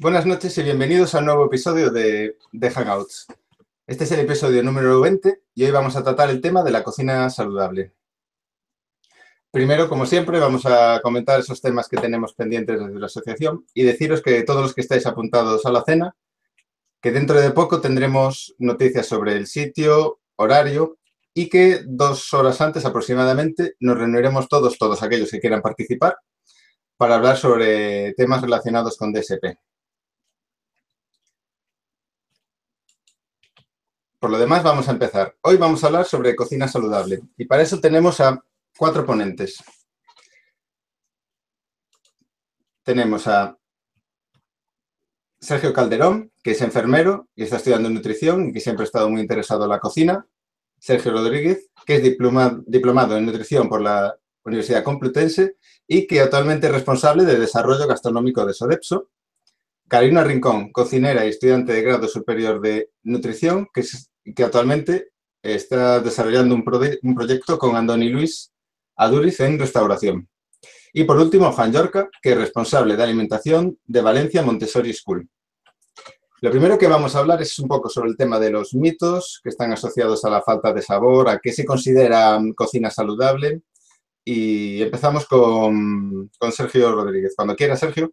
Buenas noches y bienvenidos a un nuevo episodio de Hangouts. Este es el episodio número 20 y hoy vamos a tratar el tema de la cocina saludable. Primero, como siempre, vamos a comentar esos temas que tenemos pendientes desde la asociación y deciros que todos los que estáis apuntados a la cena, que dentro de poco tendremos noticias sobre el sitio, horario y que 2 horas antes aproximadamente nos reuniremos todos aquellos que quieran participar para hablar sobre temas relacionados con DSP. Por lo demás, vamos a empezar. Hoy vamos a hablar sobre cocina saludable y para eso tenemos a 4 ponentes. Tenemos a Sergio Calderón, que es enfermero y está estudiando nutrición y que siempre ha estado muy interesado en la cocina. Sergio Rodríguez, que es diplomado en nutrición por la Universidad Complutense y que actualmente es responsable de desarrollo gastronómico de Sodepso. Carolina Rincón, cocinera y estudiante de grado superior de nutrición, que actualmente está desarrollando un proyecto con Andoni Luis Aduriz en restauración. Y por último, Juan Llorca, que es responsable de alimentación de Valencia Montessori School. Lo primero que vamos a hablar es un poco sobre el tema de los mitos que están asociados a la falta de sabor, a qué se considera cocina saludable. Y empezamos con Sergio Rodríguez. Cuando quiera, Sergio.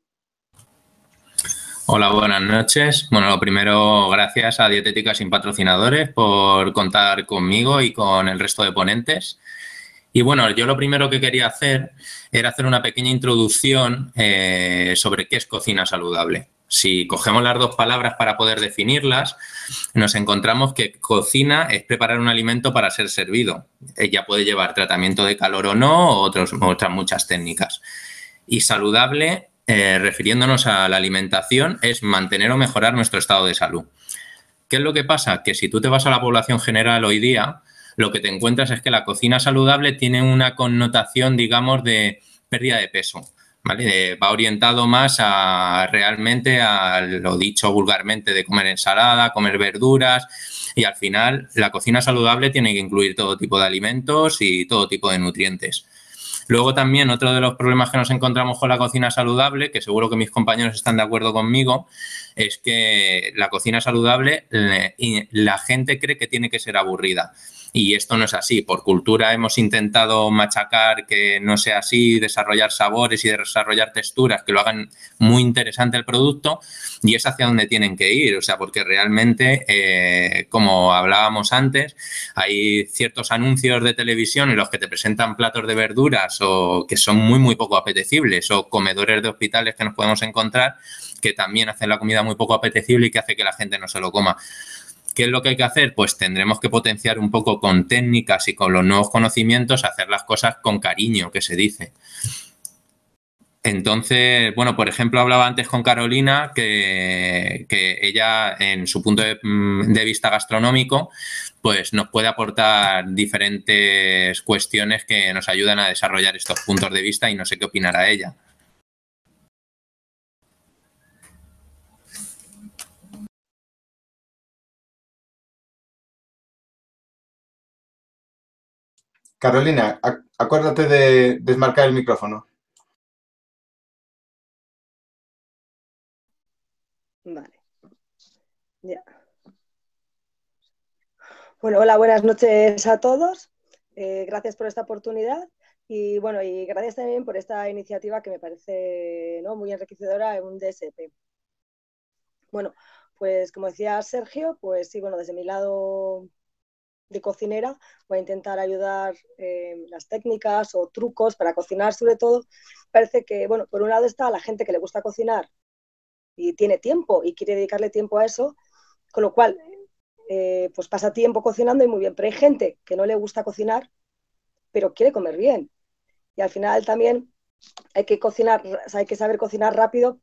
Hola, buenas noches. Bueno, lo primero, gracias a Dietética Sin Patrocinadores por contar conmigo y con el resto de ponentes. Y bueno, yo lo primero que quería hacer era hacer una pequeña introducción sobre qué es cocina saludable. Si cogemos las dos palabras para poder definirlas, nos encontramos que cocina es preparar un alimento para ser servido. Ya puede llevar tratamiento de calor o no, o otras muchas técnicas. Y saludable, refiriéndonos a la alimentación, es mantener o mejorar nuestro estado de salud. ¿Qué es lo que pasa? Que si tú te vas a la población general hoy día, lo que te encuentras es que la cocina saludable tiene una connotación, digamos, de pérdida de peso, ¿vale? Va orientado más a realmente a lo dicho vulgarmente de comer ensalada, comer verduras, y al final la cocina saludable tiene que incluir todo tipo de alimentos y todo tipo de nutrientes. Luego también otro de los problemas que nos encontramos con la cocina saludable, que seguro que mis compañeros están de acuerdo conmigo, es que la cocina saludable la gente cree que tiene que ser aburrida. Y esto no es así. Por cultura hemos intentado machacar que no sea así, desarrollar sabores y desarrollar texturas que lo hagan muy interesante el producto, y es hacia donde tienen que ir. O sea, porque realmente, como hablábamos antes, hay ciertos anuncios de televisión en los que te presentan platos de verduras o que son muy poco apetecibles, o comedores de hospitales que nos podemos encontrar que también hacen la comida muy poco apetecible y que hace que la gente no se lo coma. ¿Qué es lo que hay que hacer? Pues tendremos que potenciar un poco con técnicas y con los nuevos conocimientos, hacer las cosas con cariño, que se dice. Entonces, bueno, por ejemplo, hablaba antes con Carolina que ella, en su punto de vista gastronómico, pues nos puede aportar diferentes cuestiones que nos ayudan a desarrollar estos puntos de vista, y no sé qué opinará ella. Carolina, acuérdate de desmarcar el micrófono. Vale. Ya. Bueno, hola, buenas noches a todos. Gracias por esta oportunidad y bueno, y gracias también por esta iniciativa que me parece, ¿no?, muy enriquecedora en un DSP. Bueno, pues como decía Sergio, pues sí, bueno, desde mi lado de cocinera voy a intentar ayudar las técnicas o trucos para cocinar, sobre todo. Parece que, bueno, por un lado está la gente que le gusta cocinar y tiene tiempo y quiere dedicarle tiempo a eso, con lo cual pues pasa tiempo cocinando y muy bien, pero hay gente que no le gusta cocinar pero quiere comer bien, y al final también hay que cocinar, o sea, hay que saber cocinar rápido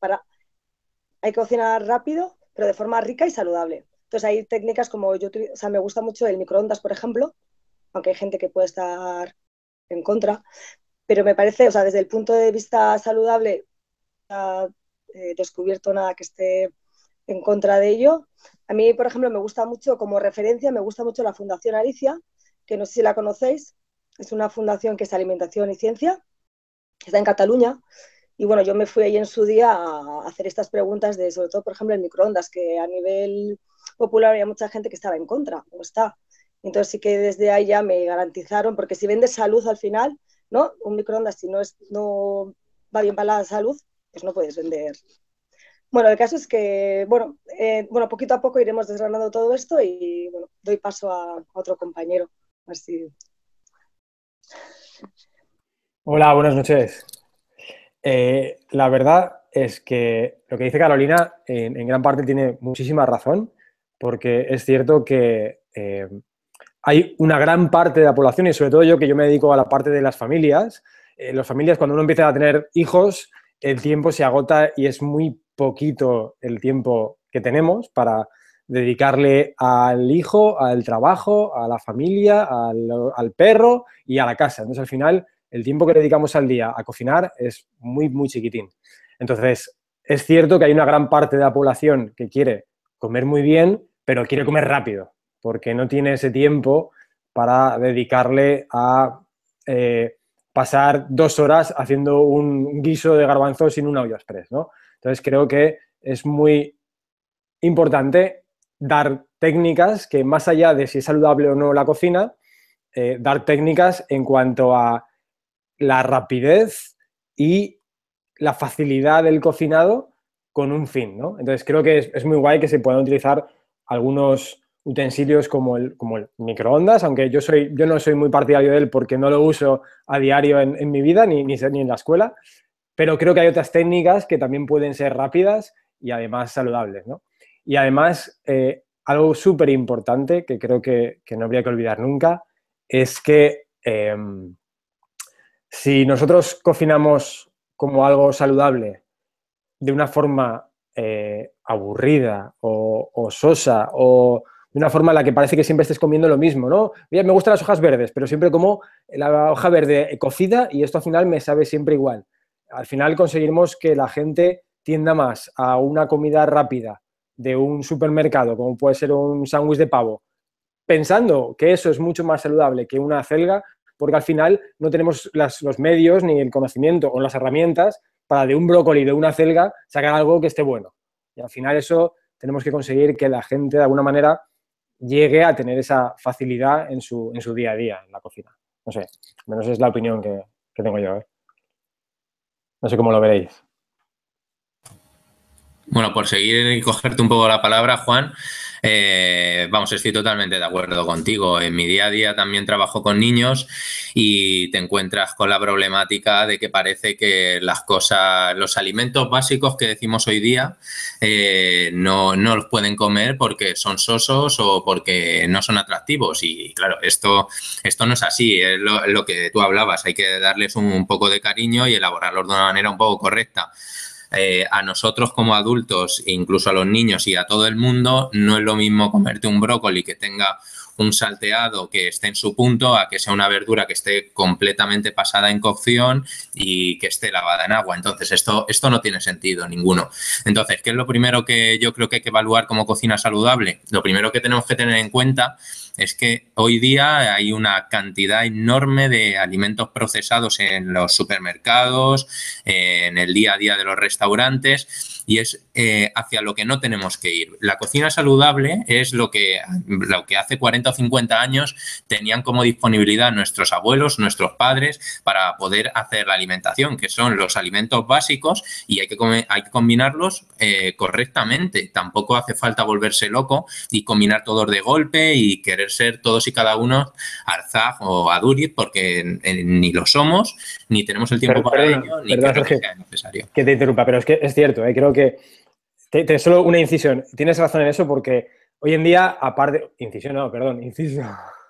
pero de forma rica y saludable. Entonces hay técnicas como o sea, me gusta mucho el microondas, por ejemplo, aunque hay gente que puede estar en contra, pero me parece, o sea, desde el punto de vista saludable, descubierto nada que esté en contra de ello. A mí, por ejemplo, me gusta mucho, como referencia, me gusta mucho la Fundación Alicia, que no sé si la conocéis, es una fundación que es Alimentación y Ciencia, que está en Cataluña, Y bueno, yo me fui ahí en su día a hacer estas preguntas de, sobre todo, por ejemplo, el microondas, que a nivel popular había mucha gente que estaba en contra, o está. Entonces sí que desde ahí ya me garantizaron, porque si vendes salud al final, ¿no? Un microondas, si no va bien para la salud, pues no puedes vender. Bueno, el caso es que, bueno, poquito a poco iremos desgranando todo esto y, bueno, doy paso a otro compañero. Así. Hola, buenas noches. La verdad es que lo que dice Carolina en gran parte tiene muchísima razón, porque es cierto que hay una gran parte de la población, y sobre todo yo que me dedico a la parte de las familias, cuando uno empieza a tener hijos, el tiempo se agota y es muy poquito el tiempo que tenemos para dedicarle al hijo, al trabajo, a la familia, al perro y a la casa. Entonces, al final, el tiempo que dedicamos al día a cocinar es muy, muy chiquitín. Entonces, es cierto que hay una gran parte de la población que quiere comer muy bien, pero quiere comer rápido, porque no tiene ese tiempo para dedicarle a pasar 2 horas haciendo un guiso de garbanzos sin una olla express, ¿no? Entonces, creo que es muy importante dar técnicas que, más allá de si es saludable o no la cocina, dar técnicas en cuanto a la rapidez y la facilidad del cocinado con un fin, ¿no? Entonces, creo que es muy guay que se puedan utilizar algunos utensilios como el microondas, aunque yo no soy muy partidario de él porque no lo uso a diario en mi vida ni en la escuela, pero creo que hay otras técnicas que también pueden ser rápidas y además saludables, ¿no? Y además, algo súper importante que creo que no habría que olvidar nunca es que si nosotros cocinamos como algo saludable de una forma aburrida o sosa o de una forma en la que parece que siempre estés comiendo lo mismo, ¿no? Mira, me gustan las hojas verdes, pero siempre como la hoja verde cocida y esto al final me sabe siempre igual. Al final conseguiremos que la gente tienda más a una comida rápida de un supermercado, como puede ser un sándwich de pavo, pensando que eso es mucho más saludable que una acelga, porque al final no tenemos los medios ni el conocimiento o las herramientas para de un brócoli, de una acelga, sacar algo que esté bueno. Y al final eso tenemos que conseguir que la gente de alguna manera llegue a tener esa facilidad en su día a día en la cocina. No sé, al menos es la opinión que tengo yo, ¿eh? No sé cómo lo veréis. Bueno, por seguir y cogerte un poco la palabra, Juan, vamos, estoy totalmente de acuerdo contigo. En mi día a día también trabajo con niños y te encuentras con la problemática de que parece que las cosas, los alimentos básicos que decimos hoy día no los pueden comer porque son sosos o porque no son atractivos. Y claro, esto no es así, es lo que tú hablabas. Hay que darles un poco de cariño y elaborarlos de una manera un poco correcta. A nosotros como adultos, incluso a los niños y a todo el mundo, no es lo mismo comerte un brócoli que tenga un salteado que esté en su punto a que sea una verdura que esté completamente pasada en cocción y que esté lavada en agua. Entonces, esto no tiene sentido ninguno. Entonces, ¿qué es lo primero que yo creo que hay que evaluar como cocina saludable? Lo primero que tenemos que tener en cuenta es que hoy día hay una cantidad enorme de alimentos procesados en los supermercados, en el día a día de los restaurantes, y es hacia lo que no tenemos que ir. La cocina saludable es lo que hace 40 o 50 años tenían como disponibilidad nuestros abuelos, nuestros padres, para poder hacer la alimentación, que son los alimentos básicos, y hay que combinarlos correctamente. Tampoco hace falta volverse loco y combinar todos de golpe y querer ser todos y cada uno Arzaj o Aduriz, porque ni lo somos, ni tenemos el tiempo para ello, ni creo que sea necesario. Que te interrumpa, pero es que es cierto, creo que solo una incisión. Tienes razón en eso porque hoy en día, aparte... Inciso.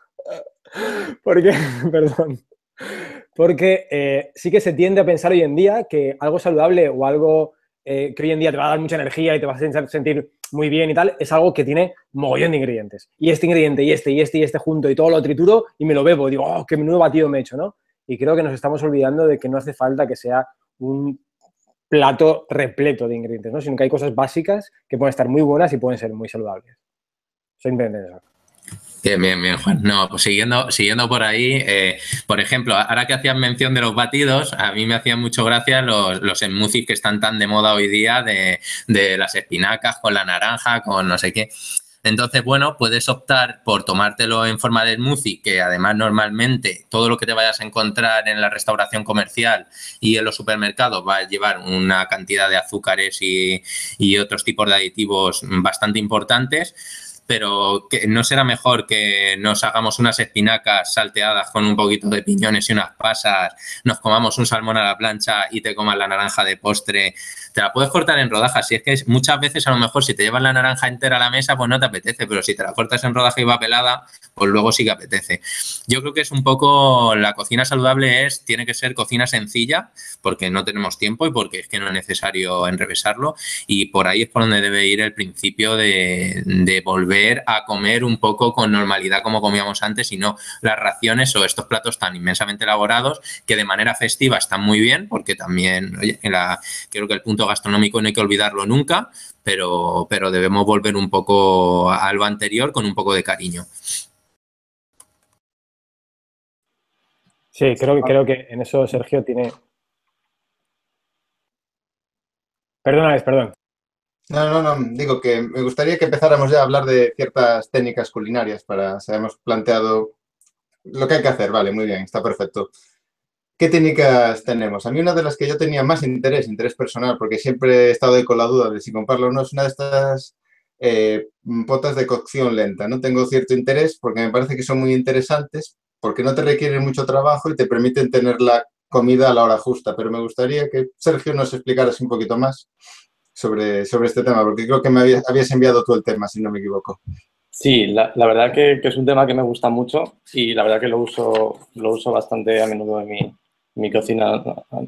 Porque sí que se tiende a pensar hoy en día que algo saludable o algo que hoy en día te va a dar mucha energía y te vas a sentir muy bien y tal, es algo que tiene mogollón de ingredientes. Y este ingrediente, y este junto, y todo lo trituro y me lo bebo. Digo, oh, qué menudo batido me he hecho, ¿no? Y creo que nos estamos olvidando de que no hace falta que sea un plato repleto de ingredientes, ¿no? Sino que hay cosas básicas que pueden estar muy buenas y pueden ser muy saludables. Soy eso. Bien, bien, bien, Juan. No, pues siguiendo por ahí, por ejemplo, ahora que hacías mención de los batidos, a mí me hacían mucho gracia los smoothies que están tan de moda hoy día de las espinacas con la naranja, con no sé qué. Entonces, bueno, puedes optar por tomártelo en forma de smoothie, que además normalmente todo lo que te vayas a encontrar en la restauración comercial y en los supermercados va a llevar una cantidad de azúcares y otros tipos de aditivos bastante importantes. Pero que no será mejor que nos hagamos unas espinacas salteadas con un poquito de piñones y unas pasas, nos comamos un salmón a la plancha y te comas la naranja de postre. Te la puedes cortar en rodajas. Si es que muchas veces a lo mejor si te llevas la naranja entera a la mesa, pues no te apetece, pero si te la cortas en rodaja y va pelada, pues luego sí que apetece. Yo creo que es un poco, la cocina saludable tiene que ser cocina sencilla, porque no tenemos tiempo y porque es que no es necesario enrevesarlo, y por ahí es por donde debe ir el principio de volver a comer un poco con normalidad como comíamos antes y no las raciones o estos platos tan inmensamente elaborados que de manera festiva están muy bien, porque también, oye, creo que el punto gastronómico no hay que olvidarlo nunca, pero debemos volver un poco a lo anterior con un poco de cariño. Sí, creo que en eso Sergio tiene... Perdona, perdón. No, digo que me gustaría que empezáramos ya a hablar de ciertas técnicas culinarias se hemos planteado lo que hay que hacer, vale, muy bien, está perfecto. ¿Qué técnicas tenemos? A mí una de las que yo tenía más interés personal, porque siempre he estado ahí con la duda de si comprarlo o no, es una de estas potas de cocción lenta. No tengo cierto interés porque me parece que son muy interesantes, porque no te requieren mucho trabajo y te permiten tener la comida a la hora justa. Pero me gustaría que Sergio nos explicara un poquito más sobre este tema, porque creo que me habías enviado tú el tema, si no me equivoco. Sí, la verdad que es un tema que me gusta mucho y la verdad que lo uso bastante a menudo en mi cocina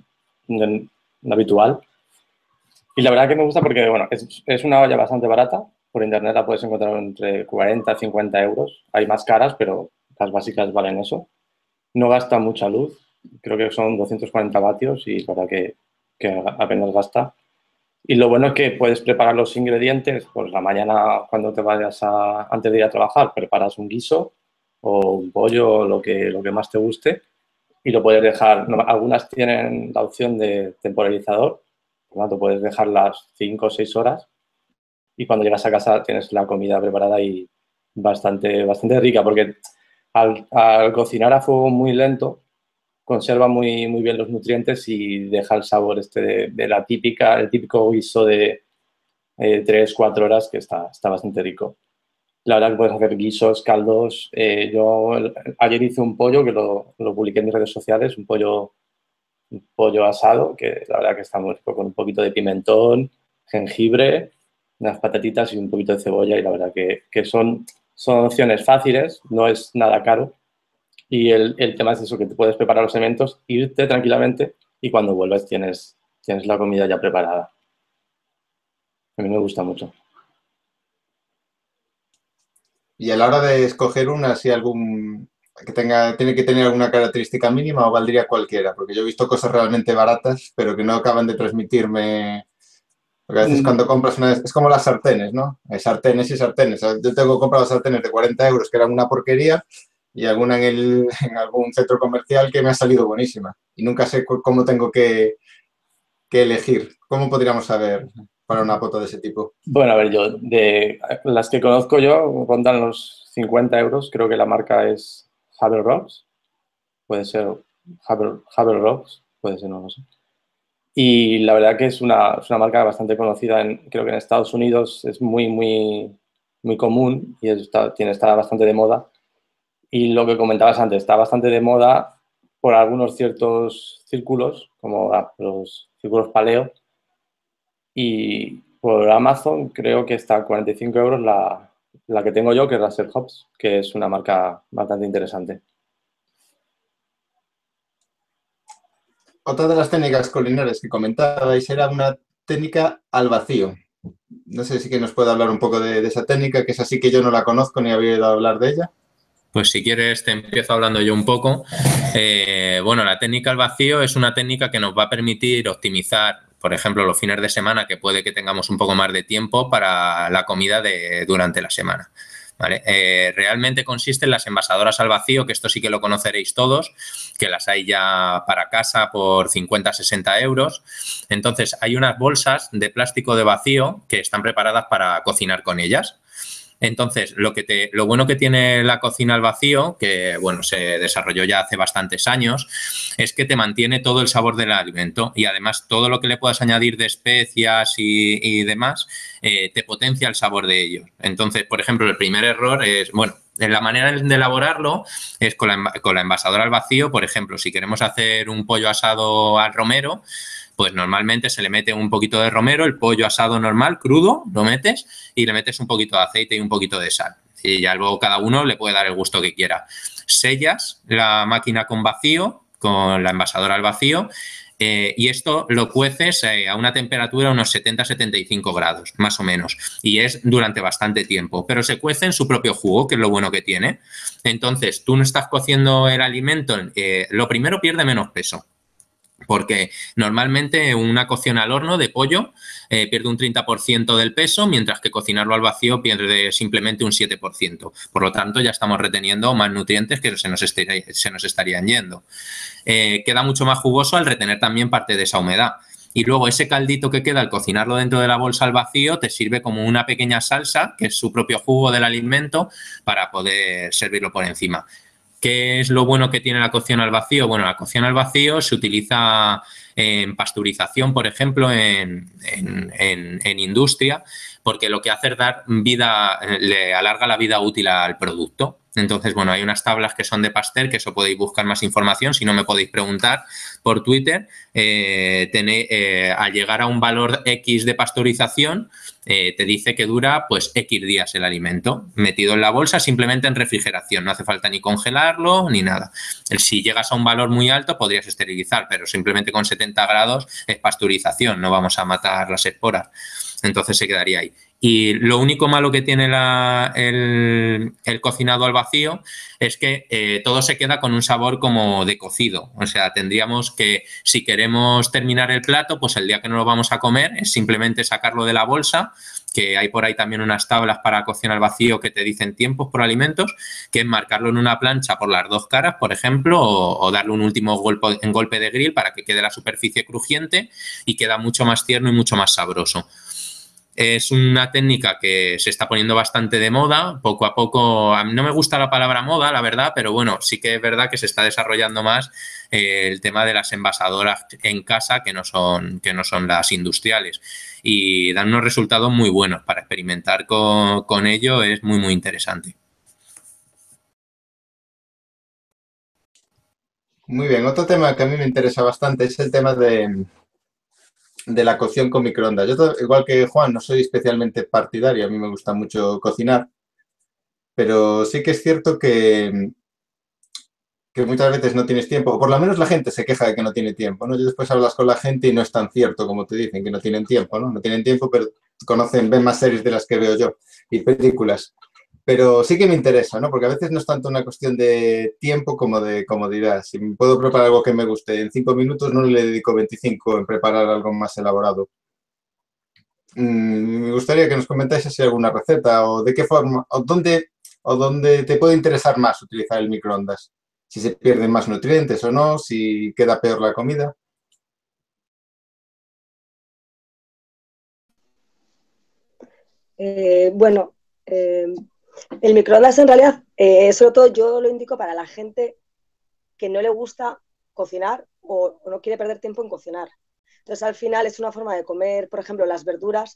habitual. Y la verdad que me gusta porque, bueno, es una olla bastante barata. Por internet la puedes encontrar entre 40 y 50 euros. Hay más caras, pero las básicas valen eso. No gasta mucha luz. Creo que son 240 vatios y la verdad que apenas gasta. Y lo bueno es que puedes preparar los ingredientes, pues la mañana cuando te vayas antes de ir a trabajar, preparas un guiso o un pollo o lo que más te guste y lo puedes dejar. Algunas tienen la opción de temporalizador, por lo tanto puedes dejarlas 5 o 6 horas y cuando llegas a casa tienes la comida preparada y bastante rica, porque al cocinar a fuego muy lento conserva muy bien los nutrientes y deja el sabor de el típico guiso de 3-4 horas que está bastante rico. La verdad que puedes hacer guisos, caldos. Ayer hice un pollo que lo publiqué en mis redes sociales, un pollo asado, que la verdad que está muy rico, con un poquito de pimentón, jengibre, unas patatitas y un poquito de cebolla, y la verdad que son opciones fáciles, no es nada caro. Y el tema es eso, que te puedes preparar los elementos, irte tranquilamente y cuando vuelves tienes la comida ya preparada. A mí me gusta mucho. Y a la hora de escoger una, si tiene que tener alguna característica mínima o valdría cualquiera, porque yo he visto cosas realmente baratas, pero que no acaban de transmitirme. Porque a veces cuando compras es como las sartenes, ¿no? Hay sartenes y sartenes. Yo tengo comprado sartenes de 40 euros que eran una porquería y alguna en algún centro comercial que me ha salido buenísima. Y nunca sé cómo tengo que elegir. ¿Cómo podríamos saber para una pota de ese tipo? Bueno, a ver, yo, de las que conozco yo, rondan los 50 euros. Creo que la marca es Havel Rocks. Puede ser Havel Rocks, puede ser, no lo sé. Y la verdad que es una marca bastante conocida. Creo que en Estados Unidos es muy común y está bastante de moda. Y lo que comentabas antes, está bastante de moda por algunos ciertos círculos, como los círculos paleo. Y por Amazon creo que está a 45 euros la que tengo yo, que es la Sir Hobbs, que es una marca bastante interesante. Otra de las técnicas culinarias que comentabais era una técnica al vacío. No sé si que nos puede hablar un poco de esa técnica, que es así que yo no la conozco ni había oído hablar de ella. Pues si quieres te empiezo hablando yo un poco. Bueno, la técnica al vacío es una técnica que nos va a permitir optimizar, por ejemplo, los fines de semana, que puede que tengamos un poco más de tiempo para la comida durante la semana. ¿vale? Realmente consiste en las envasadoras al vacío, que esto sí que lo conoceréis todos, que las hay ya para casa por 50-60 euros. Entonces, hay unas bolsas de plástico de vacío que están preparadas para cocinar con ellas. Entonces, lo bueno que tiene la cocina al vacío, que bueno, se desarrolló ya hace bastantes años, es que te mantiene todo el sabor del alimento y además todo lo que le puedas añadir de especias y demás, te potencia el sabor de ellos. Entonces, por ejemplo, el primer error es, bueno, la manera de elaborarlo es con la envasadora al vacío. Por ejemplo, si queremos hacer un pollo asado al romero, pues normalmente se le mete un poquito de romero, el pollo asado normal, crudo, lo metes y le metes un poquito de aceite y un poquito de sal. Y ya luego cada uno le puede dar el gusto que quiera. Sellas la máquina con vacío, con la envasadora al vacío, y esto lo cueces a una temperatura de unos 70-75 grados, más o menos. Y es durante bastante tiempo. Pero se cuece en su propio jugo, que es lo bueno que tiene. Entonces, tú no estás cociendo el alimento, lo primero pierde menos peso. Porque normalmente una cocción al horno de pollo pierde un 30% del peso, mientras que cocinarlo al vacío pierde simplemente un 7%. Por lo tanto, ya estamos reteniendo más nutrientes que se nos estarían yendo. Queda mucho más jugoso al retener también parte de esa humedad. Y luego ese caldito que queda al cocinarlo dentro de la bolsa al vacío te sirve como una pequeña salsa, que es su propio jugo del alimento, para poder servirlo por encima. ¿Qué es lo bueno que tiene la cocción al vacío? Bueno, la cocción al vacío se utiliza en pasteurización, por ejemplo, en industria, porque lo que hace es dar vida, le alarga la vida útil al producto. Entonces, bueno, hay unas tablas que son de Pasteur, que eso podéis buscar más información, si no me podéis preguntar por Twitter. Al llegar a un valor X de pasteurización, te dice que dura pues X días el alimento, metido en la bolsa, simplemente en refrigeración, no hace falta ni congelarlo ni nada. Si llegas a un valor muy alto podrías esterilizar, pero simplemente con 70 grados es pasteurización, no vamos a matar las esporas, entonces se quedaría ahí. Y lo único malo que tiene el cocinado al vacío es que todo se queda con un sabor como de cocido. O sea, tendríamos que, si queremos terminar el plato, pues el día que no lo vamos a comer es simplemente sacarlo de la bolsa, que hay por ahí también unas tablas para cocción al vacío que te dicen tiempos por alimentos, que es marcarlo en una plancha por las dos caras, por ejemplo, o darle un último golpe de grill para que quede la superficie crujiente y queda mucho más tierno y mucho más sabroso. Es una técnica que se está poniendo bastante de moda, poco a poco. A mí no me gusta la palabra moda, la verdad, pero bueno, sí que es verdad que se está desarrollando más el tema de las envasadoras en casa que no son las industriales. Y dan unos resultados muy buenos. Para experimentar con ello es muy, muy interesante. Muy bien, otro tema que a mí me interesa bastante es el tema de la cocción con microondas. Yo, igual que Juan, no soy especialmente partidario, a mí me gusta mucho cocinar, pero sí que es cierto que muchas veces no tienes tiempo, o por lo menos la gente se queja de que no tiene tiempo, ¿no? Y después hablas con la gente y no es tan cierto como te dicen, que no tienen tiempo, ¿no? No tienen tiempo, pero ven más series de las que veo yo y películas. Pero sí que me interesa, ¿no? Porque a veces no es tanto una cuestión de tiempo como de comodidad. Si puedo preparar algo que me guste en 5 minutos, no le dedico 25 en preparar algo más elaborado. Me gustaría que nos comentáis si hay alguna receta o de qué forma, o dónde te puede interesar más utilizar el microondas. Si se pierden más nutrientes o no, si queda peor la comida. Bueno, el microondas en realidad, sobre todo yo lo indico para la gente que no le gusta cocinar o no quiere perder tiempo en cocinar. Entonces, al final es una forma de comer, por ejemplo, las verduras.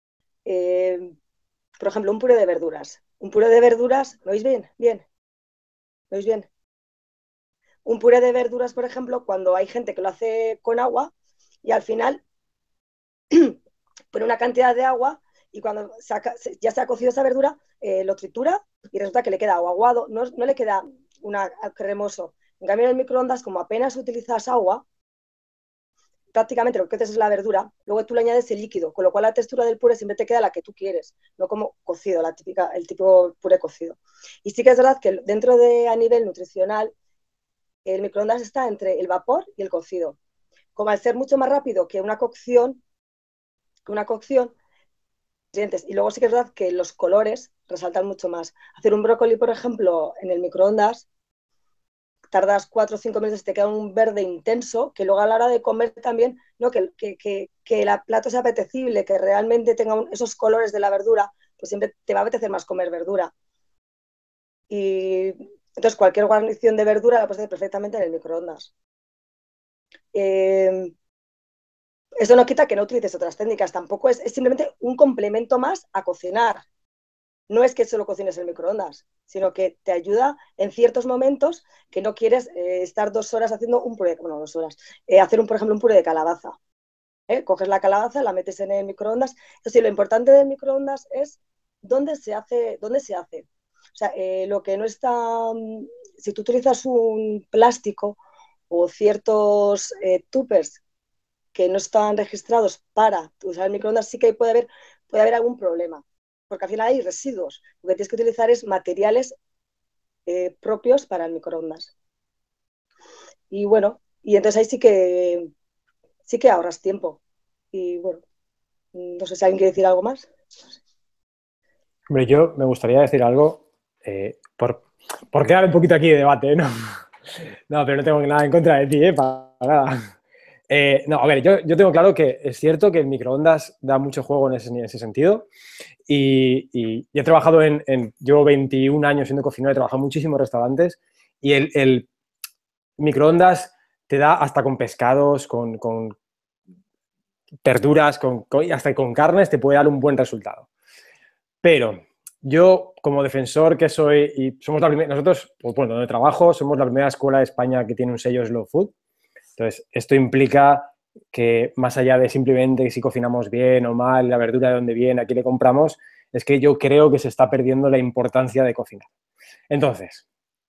Por ejemplo, un puré de verduras. Un puré de verduras, ¿me oís bien? Bien. ¿Me oís bien? Un puré de verduras, por ejemplo, cuando hay gente que lo hace con agua y al final pone una cantidad de agua y cuando ya se ha cocido esa verdura, lo tritura y resulta que le queda agua aguado, no le queda cremoso. En cambio, en el microondas, como apenas utilizas agua, prácticamente lo que haces es la verdura, luego tú le añades el líquido, con lo cual la textura del puré siempre te queda la que tú quieres, no como cocido, el tipo puré cocido. Y sí que es verdad que dentro de, a nivel nutricional, el microondas está entre el vapor y el cocido. Como al ser mucho más rápido que una cocción, nutrientes. Y luego sí que es verdad que los colores resaltan mucho más. Hacer un brócoli, por ejemplo, en el microondas, tardas 4 o 5 minutos y te queda un verde intenso, que luego a la hora de comer también, ¿no? que el plato sea apetecible, que realmente tenga esos colores de la verdura, pues siempre te va a apetecer más comer verdura. Y entonces cualquier guarnición de verdura la puedes hacer perfectamente en el microondas. Eso no quita que no utilices otras técnicas, tampoco es simplemente un complemento más a cocinar. No es que solo cocines en microondas, sino que te ayuda en ciertos momentos que no quieres estar 2 horas haciendo un puré, bueno, 2 horas, hacer, por ejemplo, un puré de calabaza. Coges la calabaza, la metes en el microondas. Entonces, lo importante del microondas es dónde se hace. O sea, lo que no está... Si tú utilizas un plástico o ciertos tuppers que no están registrados para usar el microondas, sí que puede haber algún problema, porque al final hay residuos. Lo que tienes que utilizar es materiales propios para el microondas. Y bueno, y entonces ahí sí que ahorras tiempo. Y bueno, no sé si alguien quiere decir algo más. Hombre, yo me gustaría decir algo por quedar un poquito aquí de debate, ¿no? No, pero no tengo nada en contra de ti, para nada. No, a ver, yo tengo claro que es cierto que el microondas da mucho juego en ese sentido y he trabajado llevo 21 años siendo cocinero, he trabajado en muchísimos restaurantes y el microondas te da hasta con pescados, con verduras, hasta con carnes te puede dar un buen resultado. Pero yo, como defensor que soy, y somos nosotros, pues bueno, donde trabajo, somos la primera escuela de España que tiene un sello Slow Food. Entonces, esto implica que más allá de simplemente si cocinamos bien o mal, la verdura de dónde viene, a quién le compramos, es que yo creo que se está perdiendo la importancia de cocinar. Entonces,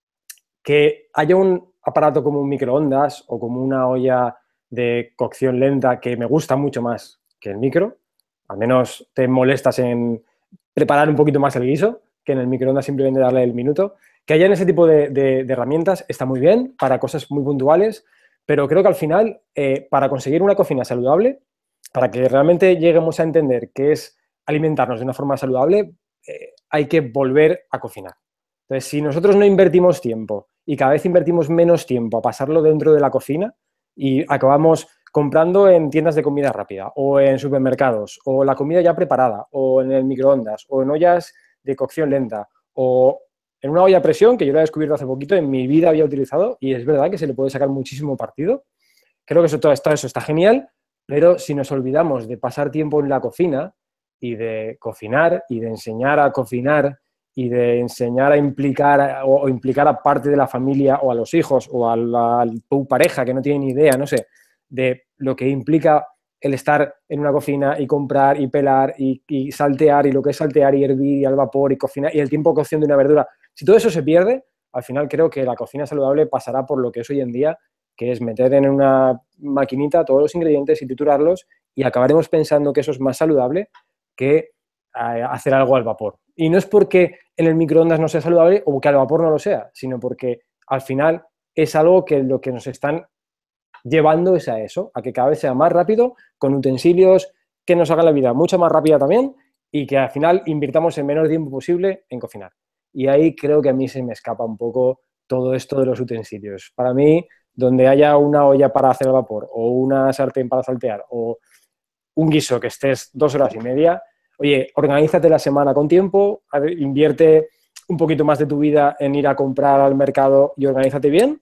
que haya un aparato como un microondas o como una olla de cocción lenta que me gusta mucho más que el micro, al menos te molestas en preparar un poquito más el guiso que en el microondas simplemente darle el minuto. Que haya ese tipo de herramientas está muy bien para cosas muy puntuales, pero creo que al final, para conseguir una cocina saludable, para que realmente lleguemos a entender qué es alimentarnos de una forma saludable, hay que volver a cocinar. Entonces, si nosotros no invertimos tiempo y cada vez invertimos menos tiempo a pasarlo dentro de la cocina y acabamos comprando en tiendas de comida rápida o en supermercados o la comida ya preparada o en el microondas o en ollas de cocción lenta o en una olla a presión que yo la he descubierto hace poquito, en mi vida había utilizado y es verdad que se le puede sacar muchísimo partido. Creo que todo eso está genial, pero si nos olvidamos de pasar tiempo en la cocina y de cocinar y de enseñar a cocinar y de enseñar a implicar o implicar a parte de la familia o a los hijos o a tu pareja que no tiene ni idea, no sé, de lo que implica el estar en una cocina y comprar y pelar y saltear y lo que es saltear y hervir y al vapor y cocinar y el tiempo de cocción de una verdura. Si todo eso se pierde, al final creo que la cocina saludable pasará por lo que es hoy en día, que es meter en una maquinita todos los ingredientes y triturarlos y acabaremos pensando que eso es más saludable que hacer algo al vapor. Y no es porque en el microondas no sea saludable o que al vapor no lo sea, sino porque al final es algo que lo que nos están llevando es a eso, a que cada vez sea más rápido, con utensilios que nos hagan la vida mucho más rápida también y que al final invirtamos el menor tiempo posible en cocinar. Y ahí creo que a mí se me escapa un poco todo esto de los utensilios. Para mí, donde haya una olla para hacer el vapor o una sartén para saltear o un guiso que estés 2 horas y media, oye, organízate la semana con tiempo, invierte un poquito más de tu vida en ir a comprar al mercado y organízate bien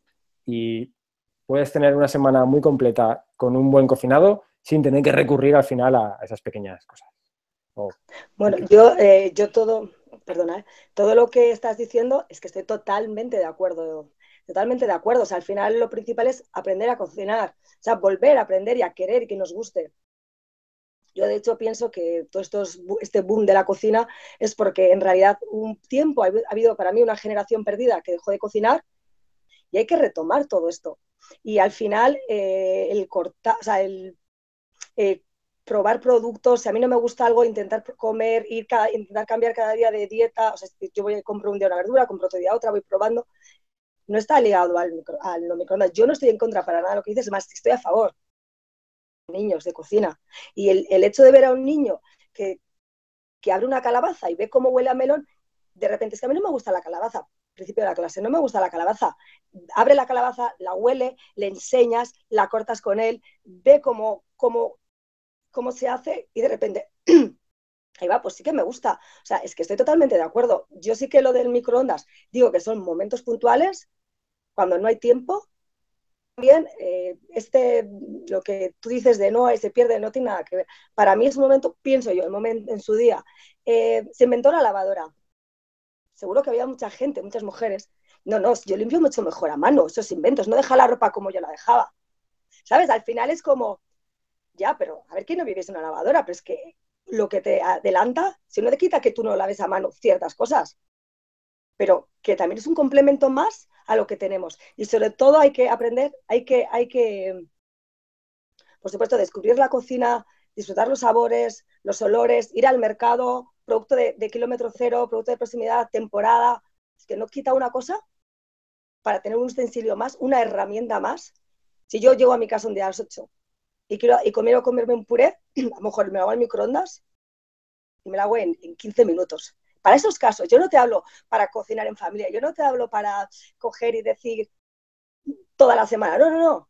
y puedes tener una semana muy completa con un buen cocinado sin tener que recurrir al final a esas pequeñas cosas. Bueno, yo todo lo que estás diciendo es que estoy totalmente de acuerdo. Totalmente de acuerdo. O sea, al final lo principal es aprender a cocinar. O sea, volver a aprender y a querer y que nos guste. Yo, de hecho, pienso que todo este boom de la cocina es porque en realidad un tiempo ha habido para mí una generación perdida que dejó de cocinar y hay que retomar todo esto. Y al final, probar productos, si a mí no me gusta algo, intentar comer, intentar cambiar cada día de dieta, o sea, yo compro un día una verdura, compro otro día otra, voy probando, no está ligado al microondas. Yo no estoy en contra para nada de lo que dices, es más, estoy a favor de niños de cocina. Y el hecho de ver a un niño que que abre una calabaza y ve cómo huele a melón, de repente, es que a mí no me gusta la calabaza, principio de la clase, no me gusta la calabaza. Abre la calabaza, la huele, le enseñas, la cortas con él, ve cómo se hace y de repente, ahí va, pues sí que me gusta. O sea, es que estoy totalmente de acuerdo. Yo sí que lo del microondas, digo que son momentos puntuales, cuando no hay tiempo. También lo que tú dices de no, se pierde, no tiene nada que ver. Para mí es un momento, pienso yo, el momento en su día. Se inventó la lavadora. Seguro que había mucha gente, muchas mujeres. No, yo limpio mucho mejor a mano, esos inventos, no deja la ropa como yo la dejaba. ¿Sabes? Al final es como, ya, pero a ver quién no vives en una lavadora, pero es que lo que te adelanta, si no te quita que tú no laves a mano ciertas cosas, pero que también es un complemento más a lo que tenemos. Y sobre todo hay que aprender, hay que por supuesto, descubrir la cocina, disfrutar los sabores, los olores, ir al mercado, producto de kilómetro cero, producto de proximidad, temporada. Es que no quita una cosa para tener un utensilio más, una herramienta más. Si yo llego a mi casa un día a las 8 y quiero comerme un puré, a lo mejor me lo hago en microondas y me lo hago en 15 minutos. Para esos casos, yo no te hablo para cocinar en familia, yo no te hablo para coger y decir toda la semana, no.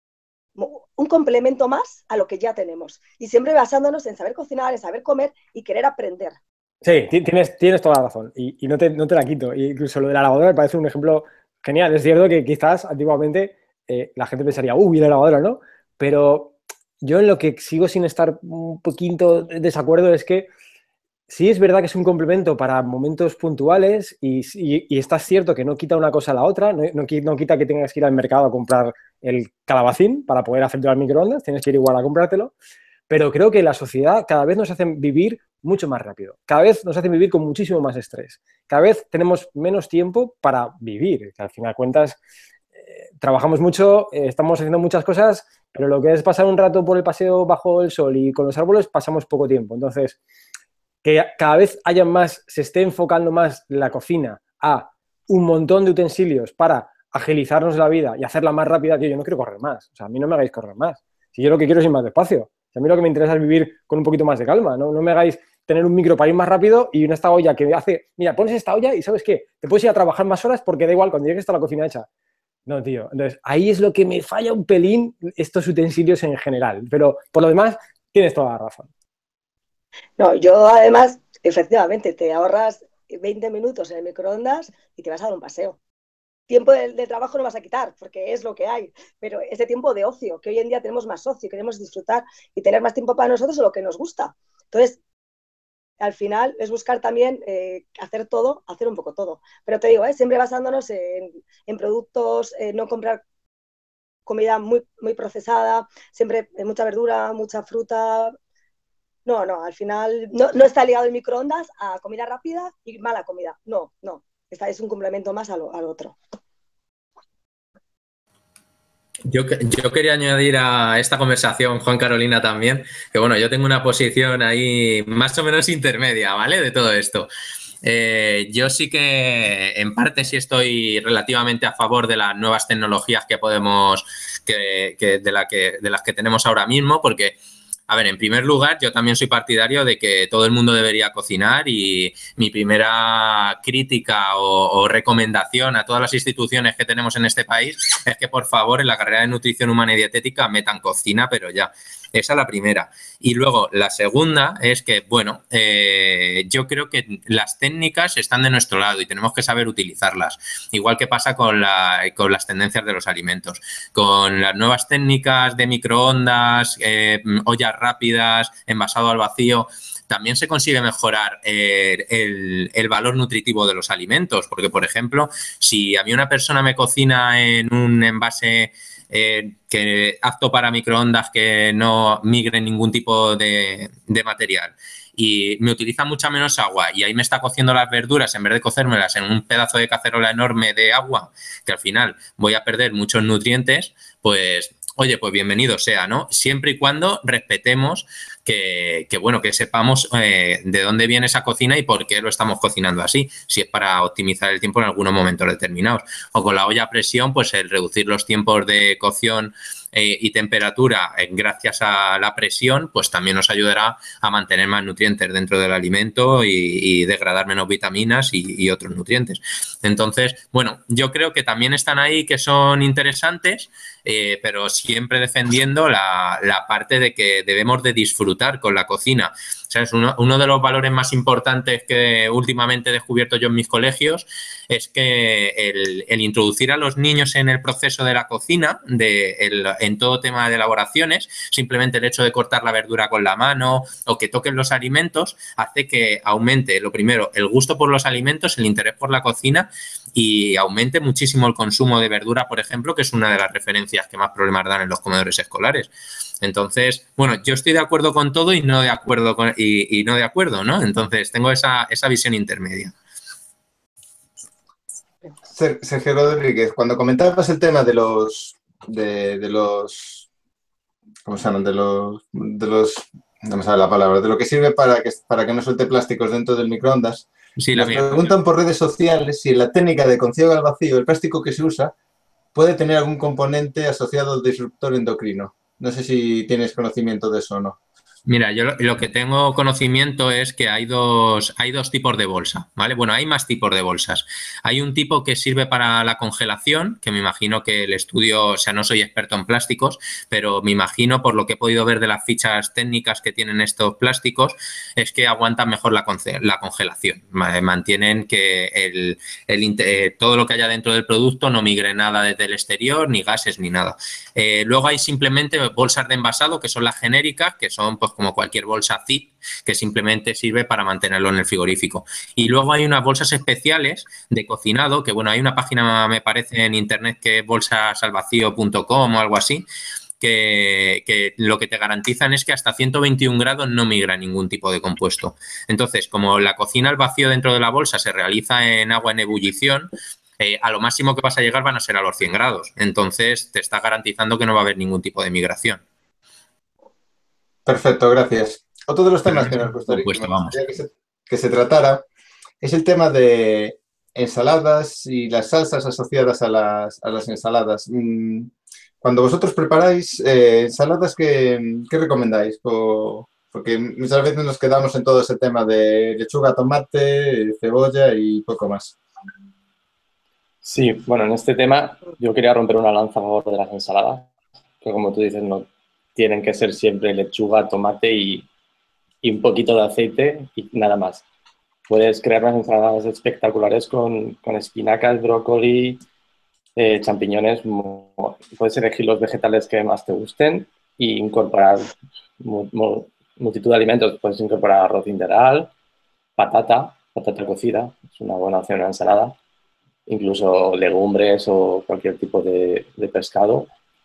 Un complemento más a lo que ya tenemos. Y siempre basándonos en saber cocinar, en saber comer y querer aprender. Sí, tienes toda la razón y no te la quito. Y incluso lo de la lavadora me parece un ejemplo genial. Es cierto que quizás antiguamente la gente pensaría, uy, la lavadora, ¿no? Pero yo en lo que sigo sin estar un poquito de desacuerdo es que sí es verdad que es un complemento para momentos puntuales y está cierto que no quita una cosa a la otra, no quita que tengas que ir al mercado a comprar el calabacín para poder hacértelo al microondas, tienes que ir igual a comprártelo, pero creo que la sociedad cada vez nos hace vivir mucho más rápido, cada vez nos hace vivir con muchísimo más estrés, cada vez tenemos menos tiempo para vivir, que al final de cuentas trabajamos mucho, estamos haciendo muchas cosas, pero lo que es pasar un rato por el paseo bajo el sol y con los árboles pasamos poco tiempo, entonces que cada vez se esté enfocando más la cocina a un montón de utensilios para agilizarnos la vida y hacerla más rápida, tío, yo no quiero correr más. O sea, a mí no me hagáis correr más. Si yo lo que quiero es ir más despacio. O sea, a mí lo que me interesa es vivir con un poquito más de calma. No me hagáis tener un micro para ir más rápido y esta olla que hace... Mira, pones esta olla y ¿sabes qué? Te puedes ir a trabajar más horas porque da igual, cuando llegues está la cocina hecha. No, tío. Entonces, ahí es lo que me falla un pelín estos utensilios en general. Pero, por lo demás, tienes toda la razón. No, yo además, efectivamente, te ahorras 20 minutos en el microondas y te vas a dar un paseo. Tiempo de trabajo no vas a quitar, porque es lo que hay, pero ese tiempo de ocio, que hoy en día tenemos más ocio, queremos disfrutar y tener más tiempo para nosotros, es lo que nos gusta. Entonces, al final es buscar también hacer un poco todo. Pero te digo, siempre basándonos en productos, no comprar comida muy, muy procesada, siempre mucha verdura, mucha fruta. No, al final no está ligado el microondas a comida rápida y mala comida. No. Es un complemento más al otro. Yo quería añadir a esta conversación, Juan, Carolina, también, que bueno, yo tengo una posición ahí más o menos intermedia, ¿vale? De todo esto. Yo sí que en parte sí estoy relativamente a favor de las nuevas tecnologías que podemos, de las que tenemos ahora mismo, porque a ver, en primer lugar, yo también soy partidario de que todo el mundo debería cocinar y mi primera crítica o recomendación a todas las instituciones que tenemos en este país es que, por favor, en la carrera de nutrición humana y dietética metan cocina, pero ya. Esa es la primera. Y luego, la segunda es que, bueno, yo creo que las técnicas están de nuestro lado y tenemos que saber utilizarlas. Igual que pasa con las tendencias de los alimentos. Con las nuevas técnicas de microondas, ollas rápidas, envasado al vacío, también se consigue mejorar el valor nutritivo de los alimentos. Porque, por ejemplo, si a mí una persona me cocina en un envase que apto para microondas, que no migre ningún tipo de material, y me utiliza mucha menos agua y ahí me está cociendo las verduras en vez de cocérmelas en un pedazo de cacerola enorme de agua, que al final voy a perder muchos nutrientes, pues oye, pues bienvenido sea, ¿no? Siempre y cuando respetemos que bueno, que sepamos de dónde viene esa cocina y por qué lo estamos cocinando así, si es para optimizar el tiempo en algunos momentos determinados. O con la olla a presión, pues el reducir los tiempos de cocción y temperatura gracias a la presión, pues también nos ayudará a mantener más nutrientes dentro del alimento y degradar menos vitaminas y otros nutrientes. Entonces, bueno, yo creo que también están ahí que son interesantes, pero siempre defendiendo la parte de que debemos de disfrutar con la cocina. ¿Sabes? Uno de los valores más importantes que últimamente he descubierto yo en mis colegios es que el introducir a los niños en el proceso de la cocina, en todo tema de elaboraciones, simplemente el hecho de cortar la verdura con la mano o que toquen los alimentos, hace que aumente, lo primero, el gusto por los alimentos, el interés por la cocina y aumente muchísimo el consumo de verdura, por ejemplo, que es una de las referencias que más problemas dan en los comedores escolares. Entonces, bueno, yo estoy de acuerdo con todo y no de acuerdo y no de acuerdo, ¿no? Entonces, tengo esa visión intermedia. Sergio Rodríguez, cuando comentabas el tema de los ¿cómo se llaman? No me sale la palabra, de lo que sirve para que no suelte plásticos dentro del microondas. Sí, nos preguntan por redes sociales si en la técnica de cocido al vacío, el plástico que se usa puede tener algún componente asociado al disruptor endocrino. No sé si tienes conocimiento de eso o no. Mira, yo lo que tengo conocimiento es que hay dos tipos de bolsa, ¿vale? Bueno, hay más tipos de bolsas. Hay un tipo que sirve para la congelación, que me imagino que el estudio, o sea, no soy experto en plásticos, pero me imagino por lo que he podido ver de las fichas técnicas que tienen estos plásticos, es que aguantan mejor la congelación. Mantienen que todo lo que haya dentro del producto no migre nada desde el exterior, ni gases, ni nada. Luego hay simplemente bolsas de envasado, que son las genéricas, que son pues como cualquier bolsa zip, que simplemente sirve para mantenerlo en el frigorífico. Y luego hay unas bolsas especiales de cocinado, que bueno, hay una página, me parece, en internet que es bolsasalvacío.com o algo así, que lo que te garantizan es que hasta 121 grados no migra ningún tipo de compuesto. Entonces, como la cocina al vacío dentro de la bolsa se realiza en agua en ebullición, a lo máximo que vas a llegar van a ser a los 100 grados. Entonces, te está garantizando que no va a haber ningún tipo de migración. Perfecto, gracias. Otro de los temas que me gustaría que se tratara es el tema de ensaladas y las salsas asociadas a las ensaladas. Cuando vosotros preparáis ensaladas, ¿qué recomendáis? Porque muchas veces nos quedamos en todo ese tema de lechuga, tomate, cebolla y poco más. Sí, bueno, en este tema yo quería romper una lanza a favor de las ensaladas, que como tú dices, no tienen que ser siempre lechuga, tomate y un poquito de aceite y nada más. Puedes crear unas ensaladas espectaculares con espinacas, brócoli, champiñones. Puedes elegir los vegetales que más te gusten e incorporar multitud de alimentos. Puedes incorporar arroz integral, patata cocida, es una buena opción en la ensalada. Incluso legumbres o cualquier tipo de pescado,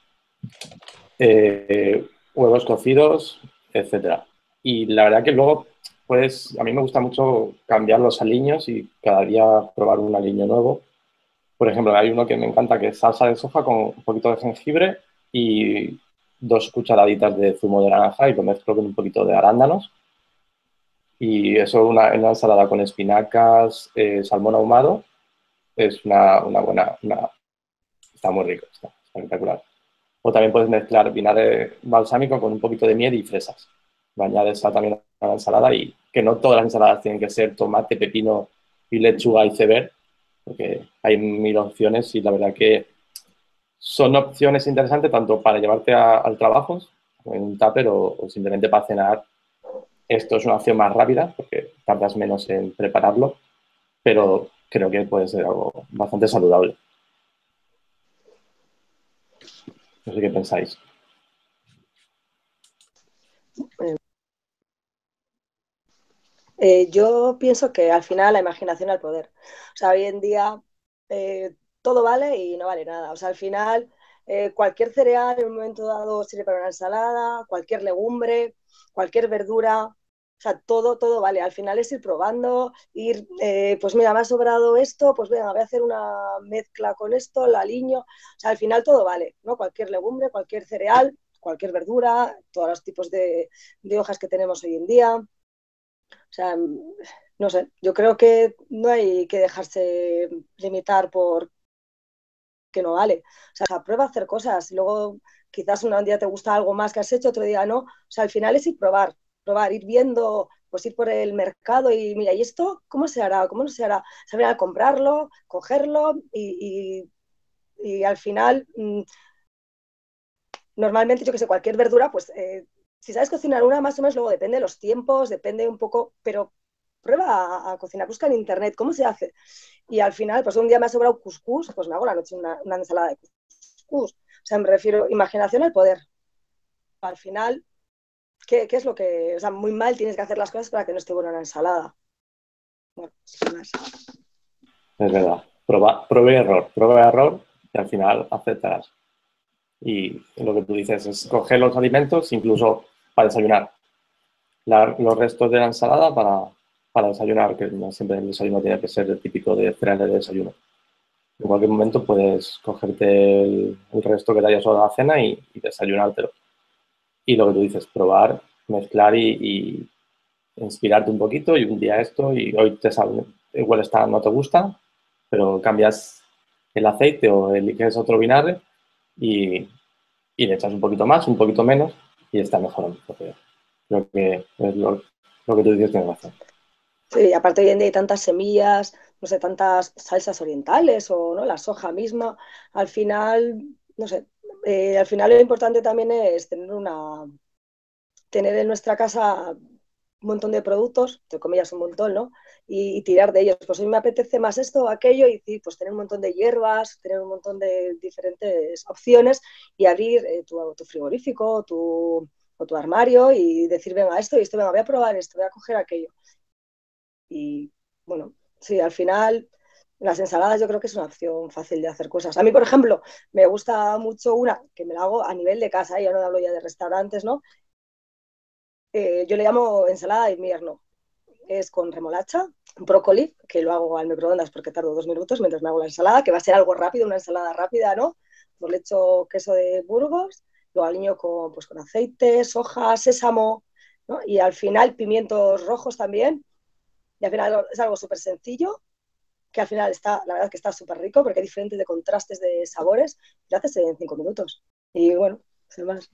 huevos cocidos, etcétera. Y la verdad que luego, pues, a mí me gusta mucho cambiar los aliños y cada día probar un aliño nuevo. Por ejemplo, hay uno que me encanta que es salsa de soja con un poquito de jengibre y 2 cucharaditas de zumo de naranja y lo mezclo con un poquito de arándanos. Y eso en una ensalada con espinacas, salmón ahumado, es una buena, está muy rico, está espectacular. O también puedes mezclar vinagre balsámico con un poquito de miel y fresas. Lo añades también a la ensalada y que no todas las ensaladas tienen que ser tomate, pepino y lechuga y iceberg, porque hay 1000 opciones y la verdad que son opciones interesantes tanto para llevarte al trabajo en un tupper o simplemente para cenar. Esto es una opción más rápida porque tardas menos en prepararlo, pero creo que puede ser algo bastante saludable. No sé qué pensáis. Yo pienso que al final la imaginación al poder. O sea, hoy en día todo vale y no vale nada. O sea, al final cualquier cereal en un momento dado sirve para una ensalada, cualquier legumbre, cualquier verdura. O sea, todo vale. Al final es ir probando, pues mira, me ha sobrado esto, pues venga, voy a hacer una mezcla con esto, la aliño. O sea, al final todo vale, ¿no? Cualquier legumbre, cualquier cereal, cualquier verdura, todos los tipos de hojas que tenemos hoy en día. O sea, no sé, yo creo que no hay que dejarse limitar por que no vale. O sea, prueba a hacer cosas, luego quizás un día te gusta algo más que has hecho, otro día no. O sea, al final es ir probar, ir viendo, pues ir por el mercado y mira, ¿y esto cómo se hará? ¿Cómo no se hará? Saber a comprarlo, cogerlo y al final, normalmente, yo que sé, cualquier verdura, pues si sabes cocinar una, más o menos luego depende de los tiempos, depende un poco, pero prueba a cocinar, busca en internet cómo se hace. Y al final, pues un día me ha sobrado cuscús, pues me hago la noche una ensalada de cuscús. O sea, me refiero, imaginación al poder. Al final, ¿qué es lo que...? O sea, muy mal tienes que hacer las cosas para que no esté buena una ensalada. Bueno, sin más. Es verdad. Prueba y error y al final aceptarás. Y lo que tú dices es coger los alimentos incluso para desayunar. Los restos de la ensalada para desayunar, que no siempre el desayuno tiene que ser el típico de cereales de desayuno. En cualquier momento puedes cogerte el resto que te haya sobrado de la cena y desayunártelo. Y lo que tú dices, probar, mezclar y inspirarte un poquito y un día esto y hoy te sabe, igual no te gusta, pero cambias el aceite o eliges otro vinagre y le echas un poquito más, un poquito menos y está mejorando. Creo que es lo que tú dices tiene razón. Sí, aparte hoy en día hay tantas semillas, no sé, tantas salsas orientales o ¿no? La soja misma. Al final, no sé, al final lo importante también es tener en nuestra casa un montón de productos, entre comillas un montón, ¿no? Y tirar de ellos. Pues a mí me apetece más esto o aquello y pues tener un montón de hierbas, tener un montón de diferentes opciones y abrir tu frigorífico o tu armario y decir, venga, esto y esto, venga, voy a probar esto, voy a coger aquello. Y bueno, sí, al final las ensaladas yo creo que es una opción fácil de hacer cosas. A mí, por ejemplo, me gusta mucho una que me la hago a nivel de casa, yo no hablo ya de restaurantes, ¿no? Yo le llamo ensalada de invierno. Es con remolacha, brócoli, que lo hago al microondas porque tardo 2 minutos mientras me hago la ensalada, que va a ser algo rápido, una ensalada rápida, ¿no? Pues le echo queso de Burgos, lo aliño pues, con aceite, soja, sésamo, ¿no? Y al final pimientos rojos también. Y al final es algo súper sencillo, que al final la verdad que está súper rico porque hay diferentes de contrastes de sabores y lo haces en 5 minutos. Y bueno, sin más.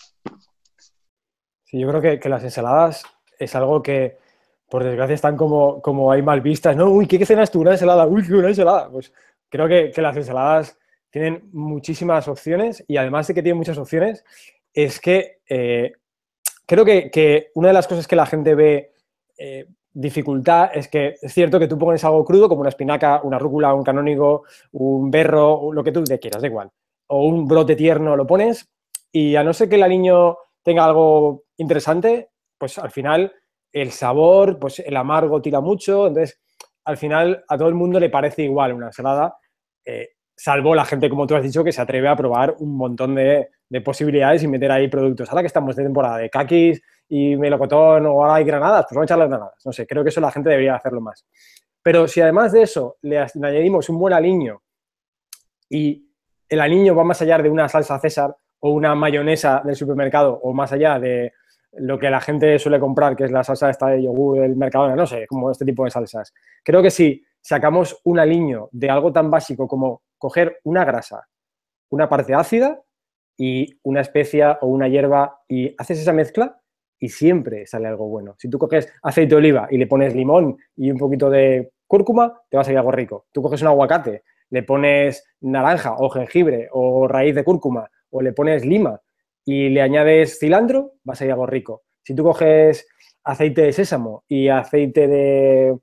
Sí, yo creo que las ensaladas es algo que, por desgracia, están como hay mal vistas, ¿no? Uy, ¿qué cenas tú? Una ensalada. Uy, una ensalada. Pues creo que las ensaladas tienen muchísimas opciones y además de que tienen muchas opciones, es que creo que una de las cosas que la gente ve dificultad es que es cierto que tú pones algo crudo como una espinaca, una rúcula, un canónigo, un berro, lo que tú te quieras, da igual, o un brote tierno, lo pones y a no ser que el aliño tenga algo interesante, pues al final el sabor, pues el amargo tira mucho, entonces al final a todo el mundo le parece igual una ensalada, salvo la gente, como tú has dicho, que se atreve a probar un montón de posibilidades y meter ahí productos. Ahora que estamos de temporada de kakis y melocotón o ahora hay granadas, pues vamos a echar las granadas. No sé, creo que eso la gente debería hacerlo más. Pero si además de eso le añadimos un buen aliño y el aliño va más allá de una salsa César o una mayonesa del supermercado o más allá de lo que la gente suele comprar, que es la salsa esta de yogur del Mercadona, no sé, como este tipo de salsas. Creo que si sacamos un aliño de algo tan básico como coger una grasa, una parte ácida y una especia o una hierba y haces esa mezcla y siempre sale algo bueno. Si tú coges aceite de oliva y le pones limón y un poquito de cúrcuma, te va a salir algo rico. Tú coges un aguacate, le pones naranja o jengibre o raíz de cúrcuma o le pones lima y le añades cilantro, va a salir algo rico. Si tú coges aceite de sésamo y aceite de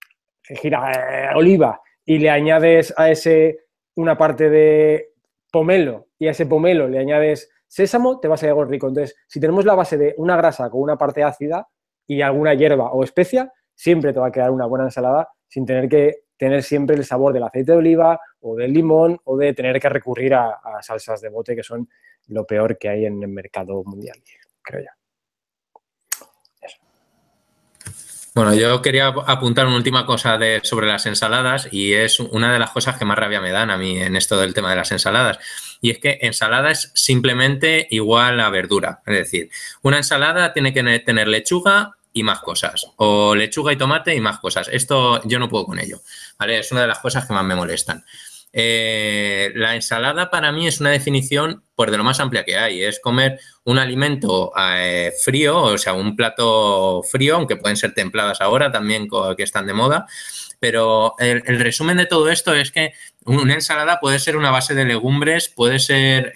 oliva y le añades a ese una parte de pomelo y a ese pomelo le añades sésamo, te va a salir algo rico. Entonces, si tenemos la base de una grasa con una parte ácida y alguna hierba o especia, siempre te va a quedar una buena ensalada sin tener que tener siempre el sabor del aceite de oliva o del limón o de tener que recurrir a salsas de bote que son lo peor que hay en el mercado mundial, creo yo. Bueno, yo quería apuntar una última cosa sobre las ensaladas y es una de las cosas que más rabia me dan a mí en esto del tema de las ensaladas. Y es que ensalada es simplemente igual a verdura. Es decir, una ensalada tiene que tener lechuga y más cosas. O lechuga y tomate y más cosas. Esto yo no puedo con ello, ¿vale? Es una de las cosas que más me molestan. La ensalada para mí es una definición pues, de lo más amplia que hay. Es comer un alimento frío, o sea, un plato frío, aunque pueden ser templadas ahora también que están de moda. Pero el resumen de todo esto es que una ensalada puede ser una base de legumbres, puede ser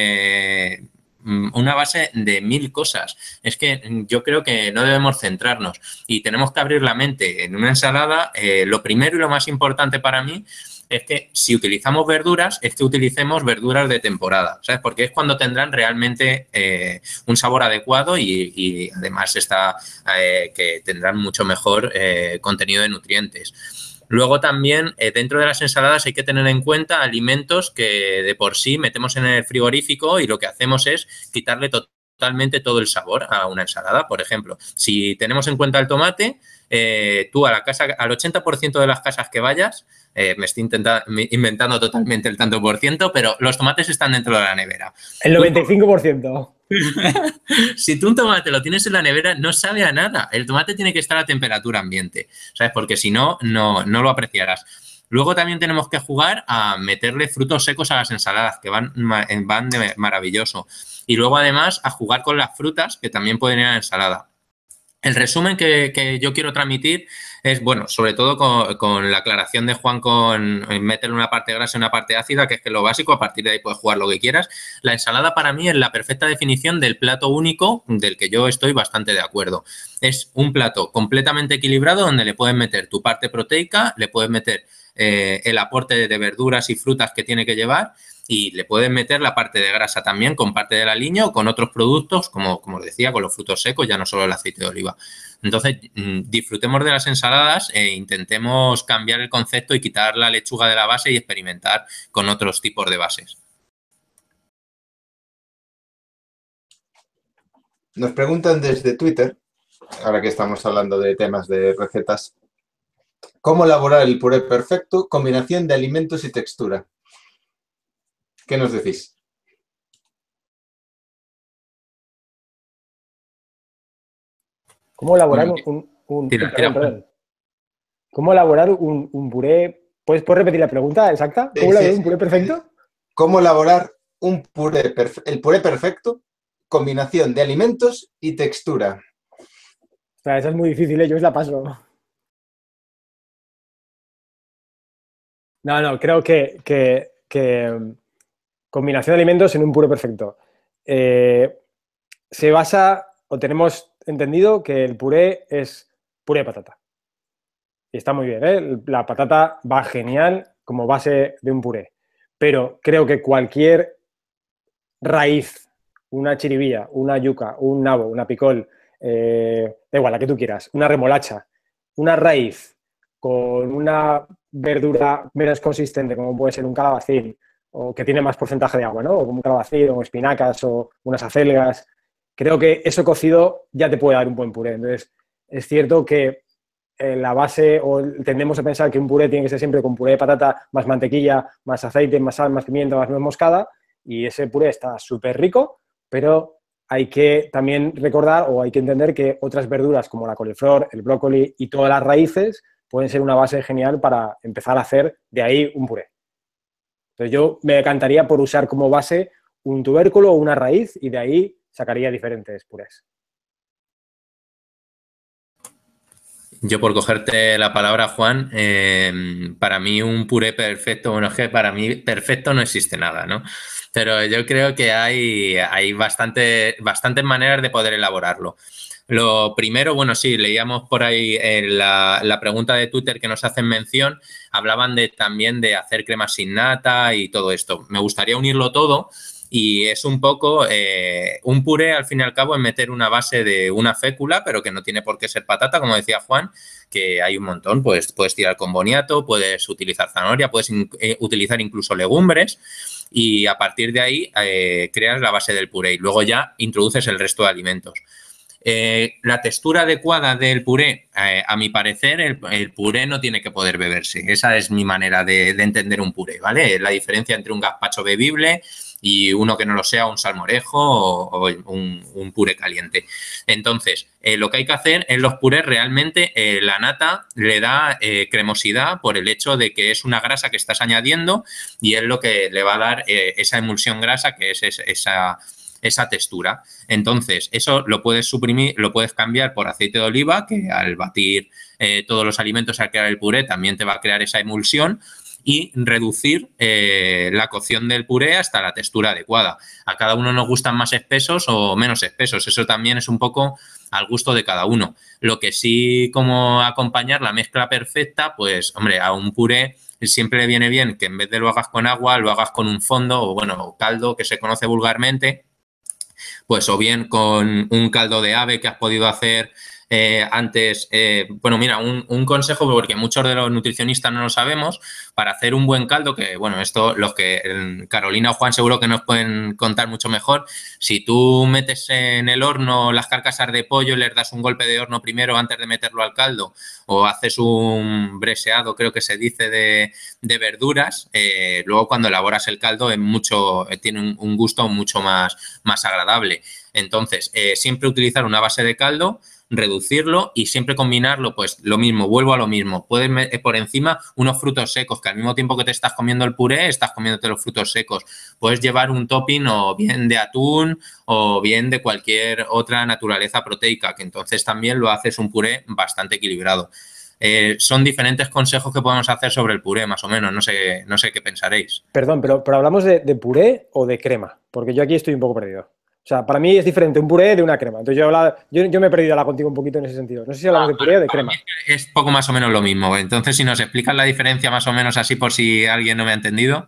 una base de 1000 cosas. Es que yo creo que no debemos centrarnos y tenemos que abrir la mente. En una ensalada, lo primero y lo más importante para mí es que si utilizamos verduras, es que utilicemos verduras de temporada, ¿sabes? Porque es cuando tendrán realmente un sabor adecuado y además que tendrán mucho mejor contenido de nutrientes. Luego también dentro de las ensaladas hay que tener en cuenta alimentos que de por sí metemos en el frigorífico y lo que hacemos es quitarle totalmente todo el sabor a una ensalada. Por ejemplo, si tenemos en cuenta el tomate, tú al 80% de las casas que vayas, me estoy inventando totalmente el tanto por ciento, pero los tomates están dentro de la nevera. El 95%. Si tú un tomate lo tienes en la nevera, no sabe a nada. El tomate tiene que estar a temperatura ambiente, ¿sabes? Porque si no, no lo apreciarás. Luego también tenemos que jugar a meterle frutos secos a las ensaladas, que van de maravilloso. Y luego, además, a jugar con las frutas, que también pueden ir a la ensalada. El resumen que yo quiero transmitir es, bueno, sobre todo con la aclaración de Juan con meterle una parte grasa y una parte ácida, que es que lo básico, a partir de ahí puedes jugar lo que quieras. La ensalada para mí es la perfecta definición del plato único, del que yo estoy bastante de acuerdo. Es un plato completamente equilibrado donde le puedes meter tu parte proteica, le puedes meter el aporte de verduras y frutas que tiene que llevar y le puedes meter la parte de grasa también con parte del aliño o con otros productos, como os decía, con los frutos secos, ya no solo el aceite de oliva. Entonces, disfrutemos de las ensaladas e intentemos cambiar el concepto y quitar la lechuga de la base y experimentar con otros tipos de bases. Nos preguntan desde Twitter, ahora que estamos hablando de temas de recetas, ¿cómo elaborar el puré perfecto? Combinación de alimentos y textura. ¿Qué nos decís? ¿Cómo elaborar ¿Cómo elaborar un puré? ¿Puedes repetir la pregunta exacta? ¿Cómo elaborar un puré perfecto? ¿Cómo elaborar el puré perfecto? Combinación de alimentos y textura. O sea, esa es muy difícil, yo os la paso. No, creo que combinación de alimentos en un puré perfecto. Se basa, o tenemos entendido, que el puré es puré de patata. Y está muy bien, ¿eh? La patata va genial como base de un puré. Pero creo que cualquier raíz, una chiribilla, una yuca, un nabo, una picol, da igual, la que tú quieras, una remolacha, una raíz con una verdura menos consistente, como puede ser un calabacín, o que tiene más porcentaje de agua, ¿no? O como un calabacín, o espinacas, o unas acelgas. Creo que eso cocido ya te puede dar un buen puré. Entonces, es cierto que la base, o tendemos a pensar que un puré tiene que ser siempre con puré de patata, más mantequilla, más aceite, más sal, más pimienta, más nuez moscada, y ese puré está súper rico, pero hay que también recordar o hay que entender que otras verduras como la coliflor, el brócoli y todas las raíces pueden ser una base genial para empezar a hacer de ahí un puré. Entonces yo me decantaría por usar como base un tubérculo o una raíz y de ahí sacaría diferentes purés. Yo, por cogerte la palabra, Juan, para mí un puré perfecto, bueno, es que para mí perfecto no existe nada, ¿no? Pero yo creo que hay bastantes maneras de poder elaborarlo. Lo primero, bueno, sí, leíamos por ahí la pregunta de Twitter que nos hacen mención, hablaban también de hacer cremas sin nata y todo esto. Me gustaría unirlo todo. Y es un poco, un puré al fin y al cabo es meter una base de una fécula, pero que no tiene por qué ser patata, como decía Juan, que hay un montón. Pues puedes tirar con boniato, puedes utilizar zanahoria, puedes utilizar incluso legumbres y a partir de ahí creas la base del puré y luego ya introduces el resto de alimentos. La textura adecuada del puré, a mi parecer, el puré no tiene que poder beberse. Esa es mi manera de entender un puré, ¿vale? La diferencia entre un gazpacho bebible y uno que no lo sea, un salmorejo o un puré caliente. Entonces, lo que hay que hacer en los purés realmente la nata le da cremosidad por el hecho de que es una grasa que estás añadiendo y es lo que le va a dar esa emulsión grasa que es esa textura. Entonces, eso lo puedes suprimir, lo puedes cambiar por aceite de oliva, que al batir todos los alimentos al crear el puré también te va a crear esa emulsión, y reducir la cocción del puré hasta la textura adecuada. A cada uno nos gustan más espesos o menos espesos. Eso también es un poco al gusto de cada uno. Lo que sí, como acompañar la mezcla perfecta, pues, hombre, a un puré siempre le viene bien que en vez de lo hagas con agua, lo hagas con un fondo o, bueno, caldo, que se conoce vulgarmente, pues o bien con un caldo de ave que has podido hacer antes. Bueno, mira, un consejo, porque muchos de los nutricionistas no lo sabemos, para hacer un buen caldo, que bueno, esto los que Carolina o Juan seguro que nos pueden contar mucho mejor. Si tú metes en el horno las carcasas de pollo y les das un golpe de horno primero antes de meterlo al caldo, o haces un breseado, creo que se dice, de verduras, luego cuando elaboras el caldo es tiene un gusto mucho más agradable. Entonces, siempre utilizar una base de caldo, reducirlo y siempre combinarlo, pues lo mismo, vuelvo a lo mismo. Puedes por encima unos frutos secos, que al mismo tiempo que te estás comiendo el puré, estás comiéndote los frutos secos. Puedes llevar un topping o bien de atún o bien de cualquier otra naturaleza proteica, que entonces también lo haces un puré bastante equilibrado. Son diferentes consejos que podemos hacer sobre el puré, más o menos. No sé qué pensaréis. Perdón, pero ¿hablamos de puré o de crema? Porque yo aquí estoy un poco perdido. O sea, para mí es diferente un puré de una crema. Entonces yo me he perdido la contigo un poquito en ese sentido. No sé si hablamos de puré o de crema. Es poco más o menos lo mismo. Entonces, si nos explicas la diferencia más o menos así por si alguien no me ha entendido.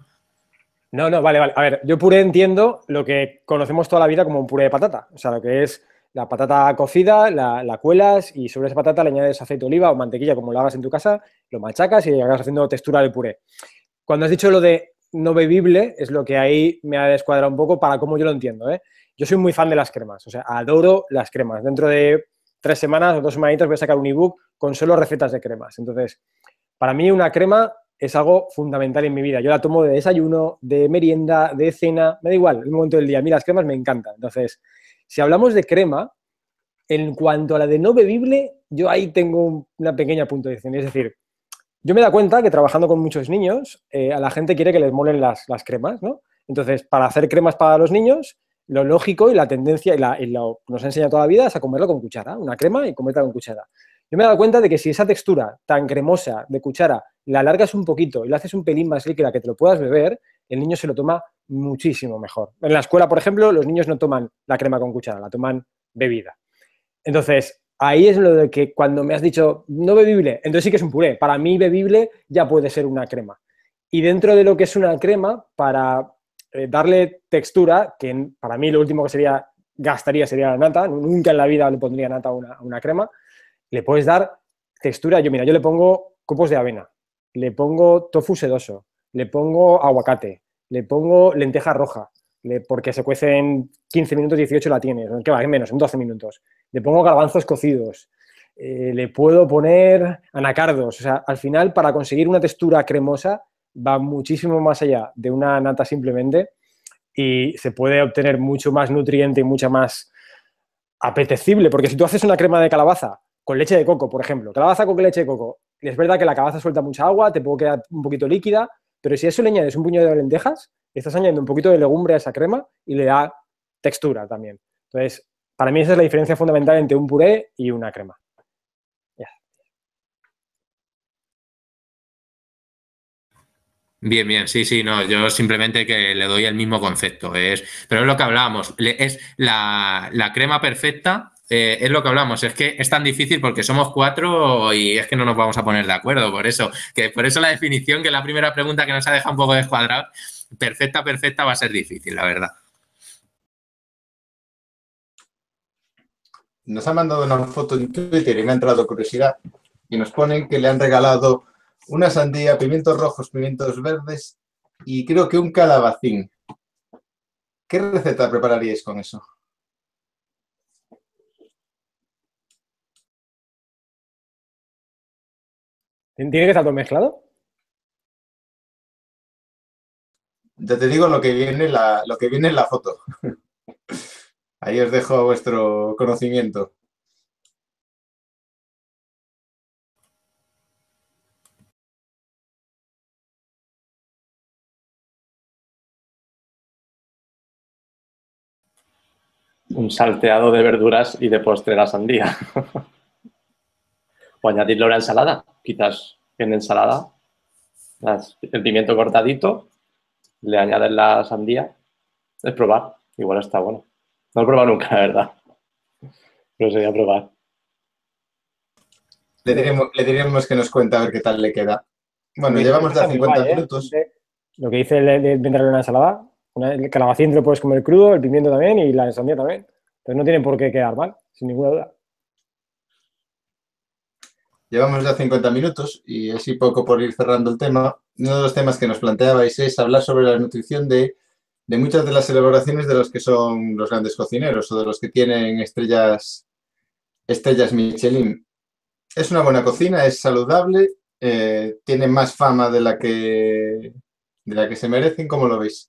No, vale. A ver, yo puré entiendo lo que conocemos toda la vida como un puré de patata. O sea, lo que es la patata cocida, la cuelas y sobre esa patata le añades aceite de oliva o mantequilla, como lo hagas en tu casa, lo machacas y acabas haciendo textura de puré. Cuando has dicho lo de no bebible, es lo que ahí me ha descuadrado un poco para cómo yo lo entiendo, ¿eh? Yo soy muy fan de las cremas, o sea, adoro las cremas. Dentro de 3 semanas o 2 semanitas voy a sacar un ebook con solo recetas de cremas. Entonces, para mí una crema es algo fundamental en mi vida. Yo la tomo de desayuno, de merienda, de cena, me da igual, el momento del día. A mí las cremas me encantan. Entonces, si hablamos de crema, en cuanto a la de no bebible, yo ahí tengo una pequeña puntuación. Es decir, yo me he dado cuenta que trabajando con muchos niños, a la gente quiere que les molen las cremas, ¿no? Entonces, para hacer cremas para los niños, lo lógico y la tendencia, y lo que nos ha enseñado toda la vida es a comerlo con cuchara, una crema y comerla con cuchara. Yo me he dado cuenta de que si esa textura tan cremosa de cuchara la alargas un poquito y la haces un pelín más líquida que te lo puedas beber, el niño se lo toma muchísimo mejor. En la escuela, por ejemplo, los niños no toman la crema con cuchara, la toman bebida. Entonces, ahí es lo de que cuando me has dicho no bebible, entonces sí que es un puré. Para mí bebible ya puede ser una crema. Y dentro de lo que es una crema, para darle textura, que para mí lo último que gastaría sería la nata, nunca en la vida le pondría nata a una crema, le puedes dar textura. Yo le pongo copos de avena, le pongo tofu sedoso, le pongo aguacate, le pongo lenteja roja, porque se cuece en 15 minutos, 18 la tienes, ¿qué va? En menos, en 12 minutos. Le pongo garbanzos cocidos, le puedo poner anacardos. O sea, al final, para conseguir una textura cremosa, va muchísimo más allá de una nata simplemente y se puede obtener mucho más nutriente y mucha más apetecible. Porque si tú haces una crema de calabaza con leche de coco, por ejemplo, calabaza con leche de coco, es verdad que la calabaza suelta mucha agua, te puede quedar un poquito líquida, pero si a eso le añades un puñado de lentejas, estás añadiendo un poquito de legumbre a esa crema y le da textura también. Entonces, para mí esa es la diferencia fundamental entre un puré y una crema. Yeah. Bien, sí, no, yo simplemente que le doy el mismo concepto, pero es lo que hablábamos, es la crema perfecta, es lo que hablamos, es que es tan difícil porque somos 4 y es que no nos vamos a poner de acuerdo, por eso la definición, que es la primera pregunta que nos ha dejado un poco descuadrado, perfecta va a ser difícil, la verdad. Nos ha mandado una foto en Twitter y me ha entrado curiosidad y nos ponen que le han regalado una sandía, pimientos rojos, pimientos verdes y creo que un calabacín. ¿Qué receta prepararíais con eso? ¿Tiene que estar todo mezclado? ya te digo lo que viene, lo que viene en la foto. Ahí os dejo a vuestro conocimiento. Un salteado de verduras y de postre la sandía. O añadirlo a la ensalada. Quizás en ensalada el pimiento cortadito, le añades la sandía. Es probar. Igual está bueno. No lo he probado nunca, la verdad. Pero sería probar. Le diremos que nos cuenta a ver qué tal le queda. Bueno, Porque llevamos ya está muy 50 guay, ¿eh? minutos. Lo que dice de meterlo en una ensalada, el calabacín te lo puedes comer crudo, el pimiento también y la sandía también. Entonces no tiene por qué quedar mal, sin ninguna duda. Llevamos ya 50 minutos y así poco por ir cerrando el tema. Uno de los temas que nos planteabais es hablar sobre la nutrición de muchas de las elaboraciones de los que son los grandes cocineros o de los que tienen estrellas Michelin. Es una buena cocina, es saludable, tiene más fama de la que se merecen. ¿Cómo lo veis?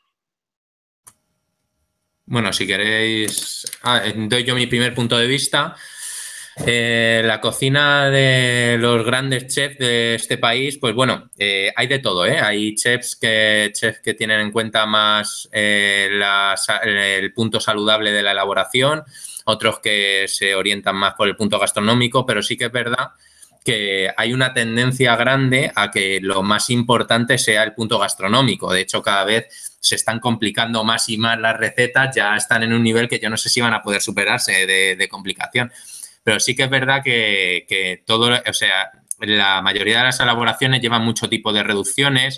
Bueno, si queréis, doy yo mi primer punto de vista. La cocina de los grandes chefs de este país, pues bueno, hay de todo, ¿eh? Hay chefs que tienen en cuenta más el punto saludable de la elaboración, otros que se orientan más por el punto gastronómico, pero sí que es verdad que hay una tendencia grande a que lo más importante sea el punto gastronómico. De hecho, cada vez se están complicando más y más las recetas, ya están en un nivel que yo no sé si van a poder superarse de complicación. Pero sí que es verdad que todo, o sea, la mayoría de las elaboraciones llevan mucho tipo de reducciones,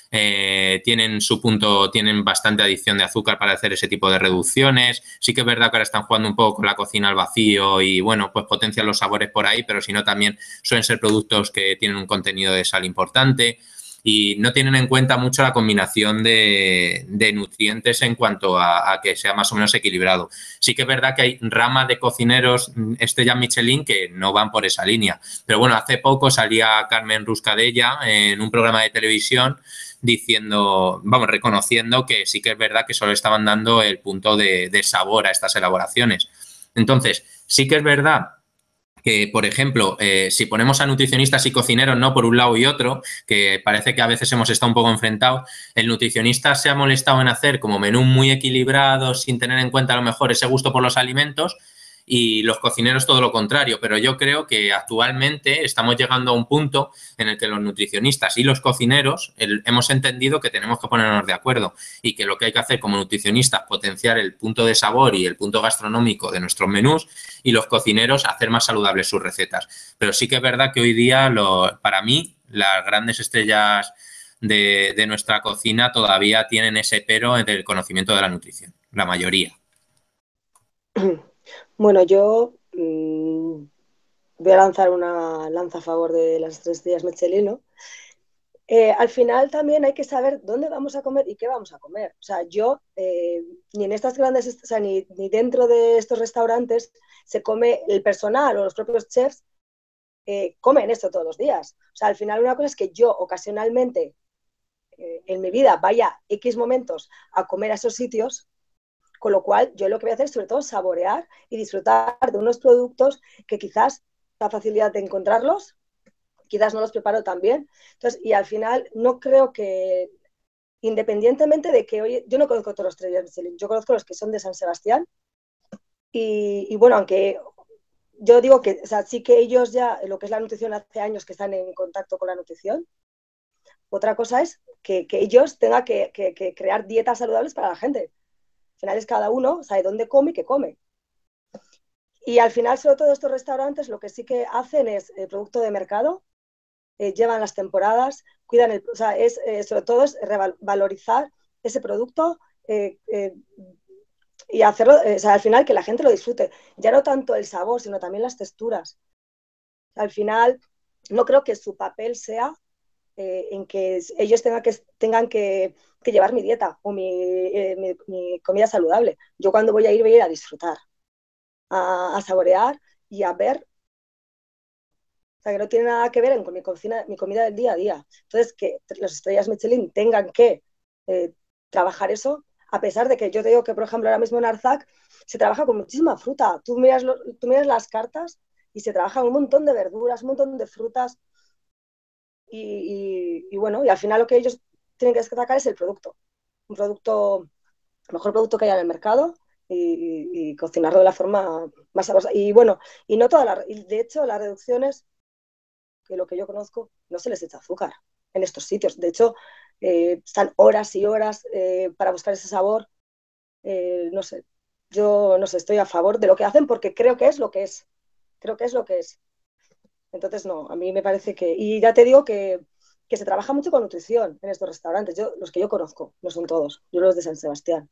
tienen bastante adición de azúcar para hacer ese tipo de reducciones. Sí que es verdad que ahora están jugando un poco con la cocina al vacío y, bueno, pues potencian los sabores por ahí, pero si no también suelen ser productos que tienen un contenido de sal importante y no tienen en cuenta mucho la combinación de nutrientes en cuanto a que sea más o menos equilibrado. Sí que es verdad que hay ramas de cocineros estrella Michelin que no van por esa línea. Pero bueno, hace poco salía Carmen Ruscadella en un programa de televisión diciendo, vamos, reconociendo que sí que es verdad que solo estaban dando el punto de sabor a estas elaboraciones. Entonces, sí que es verdad que, por ejemplo, si ponemos a nutricionistas y cocineros, no por un lado y otro, que parece que a veces hemos estado un poco enfrentados, el nutricionista se ha molestado en hacer como menú muy equilibrado, sin tener en cuenta a lo mejor ese gusto por los alimentos, y los cocineros todo lo contrario. Pero yo creo que actualmente estamos llegando a un punto en el que los nutricionistas y los cocineros hemos entendido que tenemos que ponernos de acuerdo y que lo que hay que hacer como nutricionistas es potenciar el punto de sabor y el punto gastronómico de nuestros menús, y los cocineros hacer más saludables sus recetas. Pero sí que es verdad que hoy día, para mí, las grandes estrellas de nuestra cocina todavía tienen ese pero del conocimiento de la nutrición, la mayoría. Bueno, yo voy a lanzar una lanza a favor de las 3 días Michelin, ¿no? Al final también hay que saber dónde vamos a comer y qué vamos a comer. O sea, yo ni en estas grandes, o sea, ni dentro de estos restaurantes se come el personal o los propios chefs comen esto todos los días. O sea, al final una cosa es que yo ocasionalmente en mi vida vaya X momentos a comer a esos sitios, con lo cual yo lo que voy a hacer es sobre todo saborear y disfrutar de unos productos que quizás la facilidad de encontrarlos, quizás no los preparo tan bien. Entonces, y al final no creo que, independientemente de que hoy, yo no conozco todos los estrellas Michelin, yo conozco los que son de San Sebastián y bueno, aunque yo digo que, o sea, sí que ellos ya, lo que es la nutrición hace años que están en contacto con la nutrición. Otra cosa es que ellos tengan que crear dietas saludables para la gente. Al final es cada uno sabe dónde come y qué come. Y al final, sobre todo estos restaurantes, lo que sí que hacen es el producto de mercado, llevan las temporadas, cuidan o sea, sobre todo es revalorizar ese producto y hacerlo, o sea, al final que la gente lo disfrute. Ya no tanto el sabor, sino también las texturas. Al final, no creo que su papel sea en que ellos tengan que llevar mi dieta o mi comida saludable. Yo cuando voy a ir a disfrutar, a saborear y a ver. O sea, que no tiene nada que ver con mi comida del día a día. Entonces, que las estrellas Michelin tengan que trabajar eso, a pesar de que yo te digo que, por ejemplo, ahora mismo en Arzac se trabaja con muchísima fruta. Tú miras las cartas y se trabaja un montón de verduras, un montón de frutas y bueno, y al final lo que ellos tienen que destacar es el producto. Un producto, el mejor producto que haya en el mercado y cocinarlo de la forma más sabrosa. Y bueno, y no todas de hecho, las reducciones, que lo que yo conozco, no se les echa azúcar en estos sitios. De hecho, están horas y horas para buscar ese sabor. No sé, yo no sé, estoy a favor de lo que hacen porque creo que es lo que es. Creo que es lo que es. Entonces, no, a mí me parece que... Y ya te digo que se trabaja mucho con nutrición en estos restaurantes. Los que yo conozco, no son todos. Yo los de San Sebastián.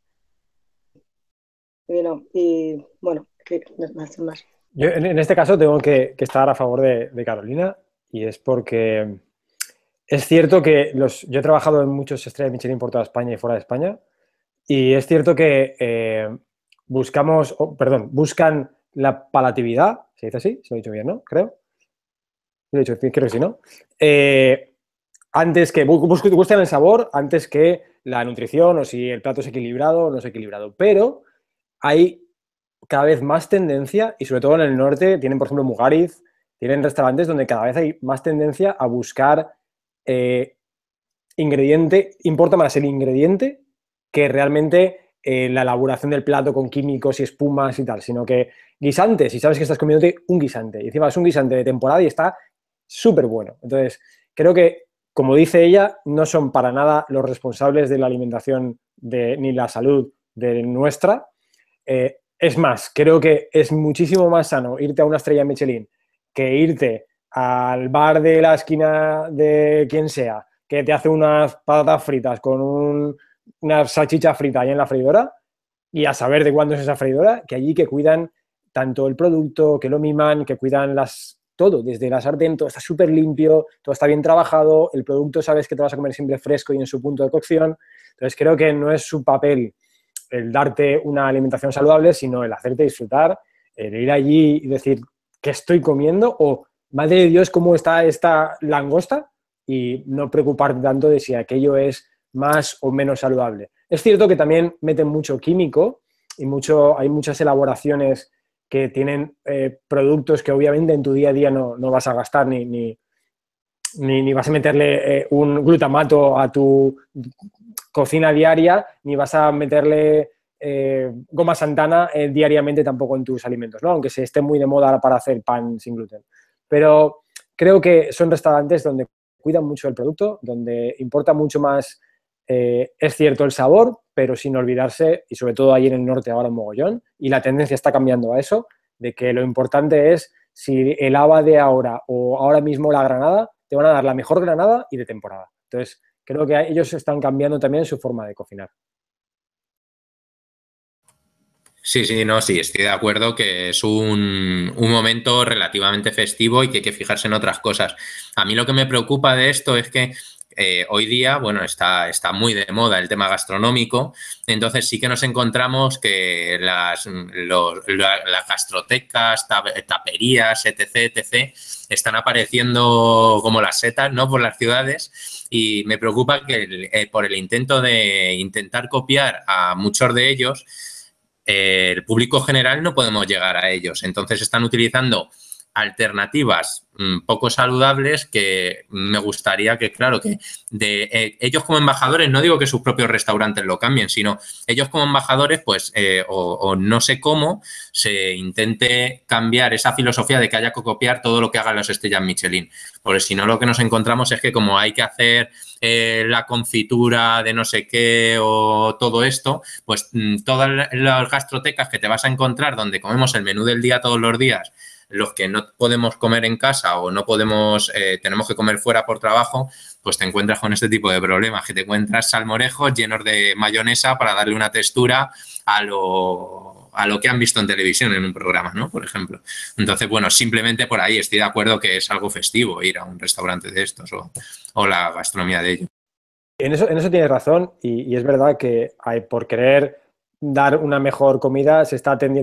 Y bueno, que más. Yo en este caso tengo que estar a favor de Carolina y es porque es cierto que yo he trabajado en muchos estrellas Michelin por toda España y fuera de España y es cierto que buscan la palatividad, ¿se dice así? Se lo he dicho bien, ¿no? Creo. Lo he dicho, creo que sí, ¿no? Antes que buscan el sabor antes que la nutrición o si el plato es equilibrado o no es equilibrado. Pero hay cada vez más tendencia, y sobre todo en el norte, tienen, por ejemplo, Mugariz, tienen restaurantes donde cada vez hay más tendencia a buscar ingrediente, importa más el ingrediente que realmente la elaboración del plato con químicos y espumas y tal, sino que guisantes, y sabes que estás comiéndote un guisante, y encima es un guisante de temporada y está súper bueno. Entonces, creo que, como dice ella, no son para nada los responsables de la alimentación ni la salud de nuestra. Es más, creo que es muchísimo más sano irte a una estrella Michelin que irte al bar de la esquina de quien sea, que te hace unas patatas fritas con una salchicha frita ahí en la freidora y a saber de cuándo es esa freidora, que allí que cuidan tanto el producto, que lo miman, que cuidan todo, desde la sartén, todo está súper limpio, todo está bien trabajado, el producto sabes que te vas a comer siempre fresco y en su punto de cocción. Entonces creo que no es su papel el darte una alimentación saludable, sino el hacerte disfrutar, el ir allí y decir qué estoy comiendo o, madre de Dios, cómo está esta langosta y no preocuparte tanto de si aquello es más o menos saludable. Es cierto que también meten mucho químico y hay muchas elaboraciones que tienen productos que obviamente en tu día a día no vas a gastar ni vas a meterle un glutamato a tu cocina diaria, ni vas a meterle goma Santana diariamente tampoco en tus alimentos, ¿no? Aunque se esté muy de moda para hacer pan sin gluten. Pero creo que son restaurantes donde cuidan mucho el producto, donde importa mucho más, es cierto, el sabor, pero sin olvidarse, y sobre todo ahí en el norte ahora un mogollón, y la tendencia está cambiando a eso, de que lo importante es si el haba de ahora o ahora mismo la granada te van a dar la mejor granada y de temporada. Entonces, creo que ellos están cambiando también su forma de cocinar. Sí, estoy de acuerdo que es un momento relativamente festivo y que hay que fijarse en otras cosas. A mí lo que me preocupa de esto es que hoy día, bueno, está muy de moda el tema gastronómico, entonces sí que nos encontramos que las gastrotecas, taperías, etc., están apareciendo como las setas, ¿no?, por las ciudades, y me preocupa que por el intento de intentar copiar a muchos de ellos, el público general no podemos llegar a ellos. Entonces están utilizando alternativas poco saludables que me gustaría que, claro, que ellos como embajadores, no digo que sus propios restaurantes lo cambien, sino ellos como embajadores, pues, o no sé cómo, se intente cambiar esa filosofía de que haya que copiar todo lo que hagan las estrellas Michelin. Porque si no, lo que nos encontramos es que como hay que hacer la confitura de no sé qué o todo esto, pues todas las gastrotecas que te vas a encontrar donde comemos el menú del día todos los días, los que no podemos comer en casa o no podemos, tenemos que comer fuera por trabajo, pues te encuentras con este tipo de problemas, que te encuentras salmorejos llenos de mayonesa para darle una textura a lo que han visto en televisión en un programa, ¿no?, por ejemplo. Entonces, bueno, simplemente por ahí estoy de acuerdo que es algo festivo ir a un restaurante de estos o la gastronomía de ellos. En eso tienes razón y es verdad que por querer dar una mejor comida se está tendiendo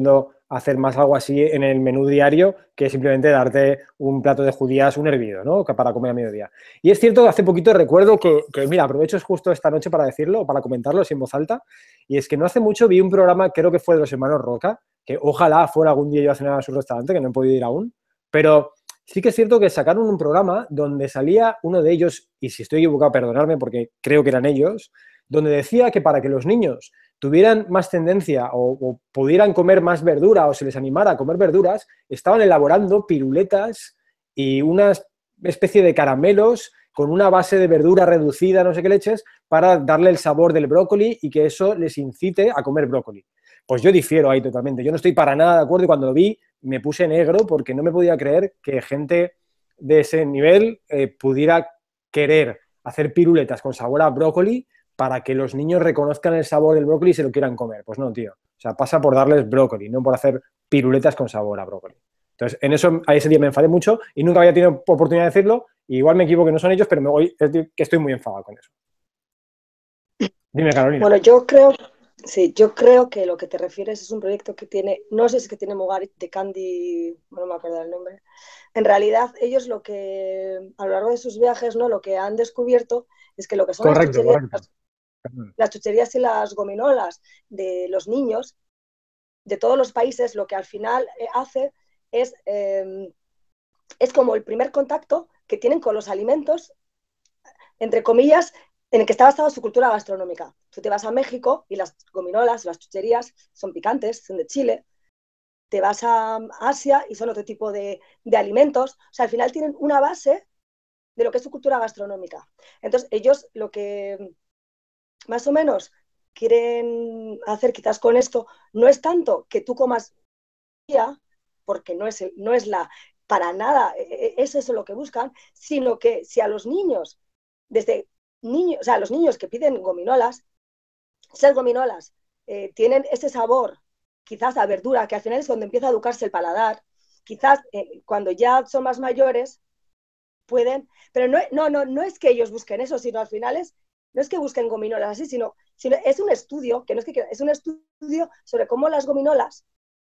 hacer más algo así en el menú diario que simplemente darte un plato de judías, un hervido, ¿no? Para comer a mediodía. Y es cierto que hace poquito recuerdo que mira, aprovecho justo esta noche para decirlo, para comentarlo así en voz alta, y es que no hace mucho vi un programa, creo que fue de los hermanos Roca, que ojalá fuera algún día yo a cenar a su restaurante, que no he podido ir aún, pero sí que es cierto que sacaron un programa donde salía uno de ellos, y si estoy equivocado, perdonadme porque creo que eran ellos, donde decía que para que los niños tuvieran más tendencia o pudieran comer más verdura o se les animara a comer verduras, estaban elaborando piruletas y una especie de caramelos con una base de verdura reducida, no sé qué leches, para darle el sabor del brócoli y que eso les incite a comer brócoli. Pues yo difiero ahí totalmente. Yo no estoy para nada de acuerdo y cuando lo vi me puse negro porque no me podía creer que gente de ese nivel pudiera querer hacer piruletas con sabor a brócoli para que los niños reconozcan el sabor del brócoli y se lo quieran comer. Pues no, tío. O sea, pasa por darles brócoli, no por hacer piruletas con sabor a brócoli. Entonces, en eso, a ese día me enfadé mucho y nunca había tenido oportunidad de decirlo. Y igual me equivoco que no son ellos, pero que estoy muy enfadado con eso. Dime, Carolina. Bueno, yo creo que lo que te refieres es un proyecto que tiene, no sé si es que tiene Mugarit de Candy, no me acuerdo el nombre. En realidad, ellos lo que, a lo largo de sus viajes, ¿no? Lo que han descubierto es que lo que son las chucherías y las gominolas de los niños de todos los países, lo que al final hace es como el primer contacto que tienen con los alimentos, entre comillas, en el que está basada su cultura gastronómica. Tú te vas a México y las gominolas, las chucherías son picantes, son de Chile. Te vas a Asia y son otro tipo de alimentos. O sea, al final tienen una base de lo que es su cultura gastronómica. Entonces, ellos lo que más o menos quieren hacer quizás con esto no es tanto que tú comas porque no es para nada, es eso lo que buscan, sino que si a los niños, desde niños, o sea, los niños que piden gominolas, esas gominolas tienen ese sabor, quizás a verdura, que al final es cuando empieza a educarse el paladar, quizás cuando ya son más mayores pueden, pero no es que ellos busquen eso, sino al final no es que busquen gominolas así, sino es un estudio, que no es que es un estudio sobre cómo las gominolas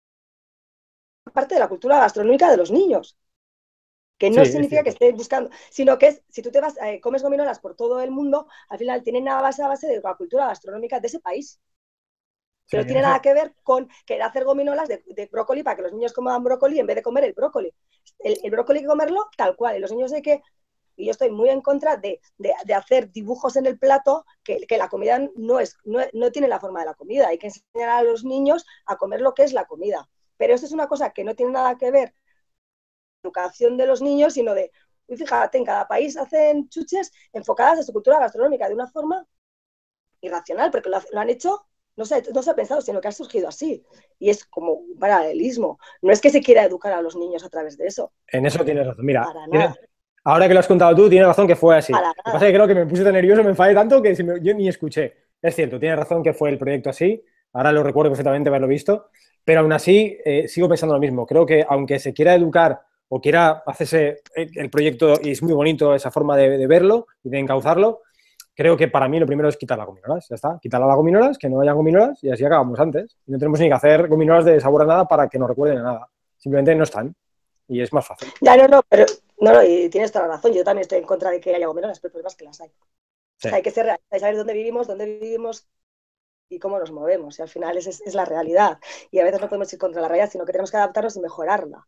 parte de la cultura gastronómica de los niños, que no significa que estés buscando, sino que si tú te vas, comes gominolas por todo el mundo, al final tienen a base de la cultura gastronómica de ese país. Que no tiene nada que ver con querer hacer gominolas de brócoli para que los niños coman brócoli en vez de comer el brócoli. El brócoli hay que comerlo tal cual. Y los niños y yo estoy muy en contra de hacer dibujos en el plato que la comida no tiene la forma de la comida. Hay que enseñar a los niños a comer lo que es la comida. Pero esto es una cosa que no tiene nada que ver con la educación de los niños, sino fíjate, en cada país hacen chuches enfocadas a su cultura gastronómica de una forma irracional, porque lo han hecho, no se ha pensado, sino que ha surgido así. Y es como un paralelismo. No es que se quiera educar a los niños a través de eso. En eso tienes razón. Mira, ahora que lo has contado tú, tienes razón que fue así. Lo que pasa es que creo que me puse tan nervioso, me enfadé tanto que yo ni escuché. Es cierto, tienes razón que fue el proyecto así. Ahora lo recuerdo perfectamente haberlo visto. Pero aún así, sigo pensando lo mismo. Creo que aunque se quiera educar o quiera hacerse el proyecto, y es muy bonito esa forma de verlo y de encauzarlo, creo que para mí lo primero es quitar las gominolas. Ya está, quitar las gominolas, que no haya gominolas y así acabamos antes. Y no tenemos ni que hacer gominolas de sabor a nada para que nos recuerden a nada. Simplemente no están y es más fácil. Ya, pero y tienes toda la razón. Yo también estoy en contra de que haya gominolas, pero el problema es que las hay. Sí. O sea, hay que ser realistas, hay que saber dónde vivimos y cómo nos movemos. Y al final es la realidad. Y a veces no podemos ir contra la realidad, sino que tenemos que adaptarnos y mejorarla.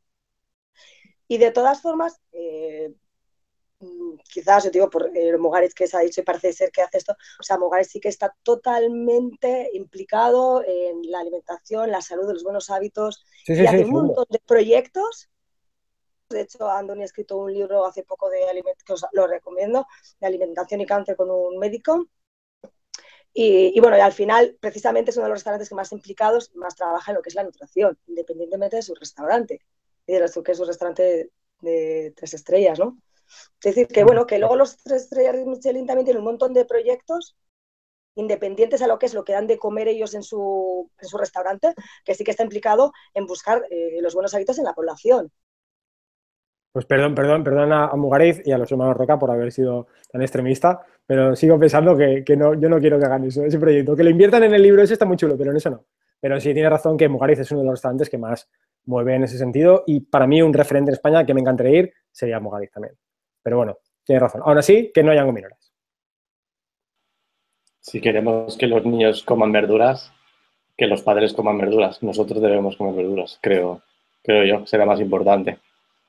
Y de todas formas, quizás, yo digo, por Mugarit que se ha dicho y parece ser que hace esto, o sea, Mugarit sí que está totalmente implicado en la alimentación, la salud, los buenos hábitos, y hace un montón de proyectos. De hecho, Andoni ha escrito un libro hace poco que os lo recomiendo, de alimentación y cáncer con un médico. Y bueno, y al final, precisamente es uno de los restaurantes que más implicados, más trabaja en lo que es la nutrición, independientemente de su restaurante, y de lo que es un restaurante de 3 estrellas, ¿no? Es decir, que bueno, que luego los 3 estrellas de Michelin también tienen un montón de proyectos independientes a lo que es lo que dan de comer ellos en su restaurante, que sí que está implicado en buscar los buenos hábitos en la población. Pues perdón a Mugarit y a los hermanos Roca por haber sido tan extremista, pero sigo pensando que yo no quiero que hagan eso, ese proyecto. Que lo inviertan en el libro ese está muy chulo, pero en eso no. Pero sí tiene razón que Mugaritz es uno de los restaurantes que más mueve en ese sentido y para mí un referente en España que me encantaría ir sería Mugaritz también. Pero bueno, tiene razón. Aún así, que no hayan gominolas. Si queremos que los niños coman verduras, que los padres coman verduras. Nosotros debemos comer verduras, creo yo, será más importante.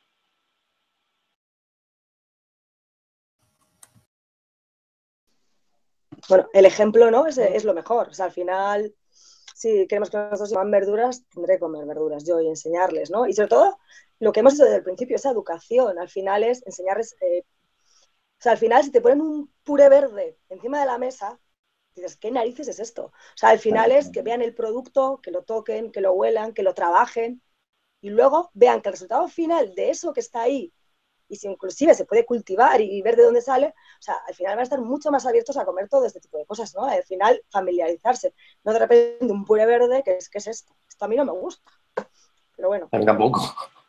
Bueno, el ejemplo, ¿no? Es lo mejor. O sea, al final, si queremos que nosotros coman verduras, tendré que comer verduras yo y enseñarles, ¿no? Y sobre todo, lo que hemos hecho desde el principio, esa educación, al final es enseñarles... o sea, al final, si te ponen un puré verde encima de la mesa, dices, ¿qué narices es esto? O sea, al final es que vean el producto, que lo toquen, que lo huelan, que lo trabajen y luego vean que el resultado final de eso que está ahí y si inclusive se puede cultivar y ver de dónde sale, o sea, al final van a estar mucho más abiertos a comer todo este tipo de cosas, ¿no? Al final, familiarizarse, no de repente un puré verde, ¿qué es esto? Esto a mí no me gusta, pero bueno. A mí tampoco.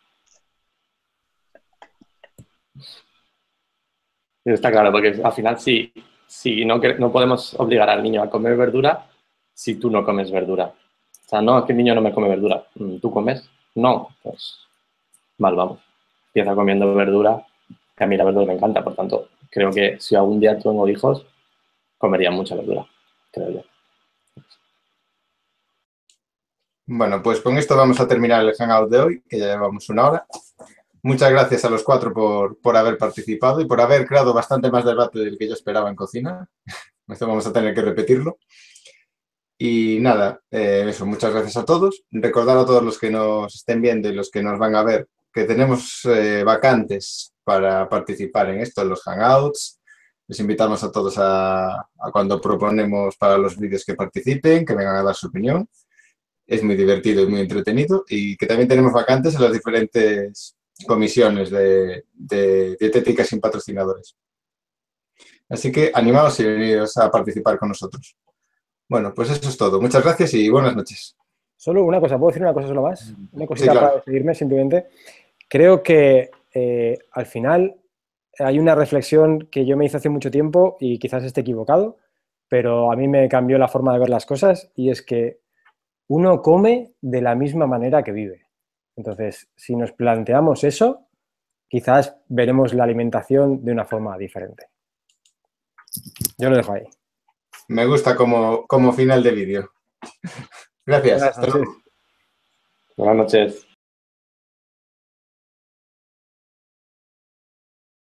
Está claro, porque al final sí, no podemos obligar al niño a comer verdura si tú no comes verdura. O sea, no, es que el niño no me come verdura. ¿Tú comes? No, pues mal vamos. Empieza comiendo verdura, que a mí la verdura me encanta, por tanto, creo que si algún día tengo hijos, comería mucha verdura, creo yo. Bueno, pues con esto vamos a terminar el Hangout de hoy, que ya llevamos 1 hora. Muchas gracias a los 4 por haber participado y por haber creado bastante más debate del que yo esperaba en cocina. Esto vamos a tener que repetirlo. Y nada, eso, muchas gracias a todos. Recordar a todos los que nos estén viendo y los que nos van a ver que tenemos vacantes para participar en esto, en los Hangouts. Les invitamos a todos a cuando proponemos para los vídeos que participen, que vengan a dar su opinión. Es muy divertido y muy entretenido. Y que también tenemos vacantes en las diferentes comisiones de dietética sin patrocinadores. Así que animaos y veniros a participar con nosotros. Bueno, pues eso es todo. Muchas gracias y buenas noches. Solo una cosa, ¿puedo decir una cosa solo más? Una cosita Sí, claro. para despedirme simplemente. Creo que al final hay una reflexión que yo me hice hace mucho tiempo y quizás esté equivocado, pero a mí me cambió la forma de ver las cosas y es que uno come de la misma manera que vive. Entonces, si nos planteamos eso, quizás veremos la alimentación de una forma diferente. Yo lo dejo ahí. Me gusta como final de vídeo. Gracias. Buenas Hasta luego. noches. Buenas noches.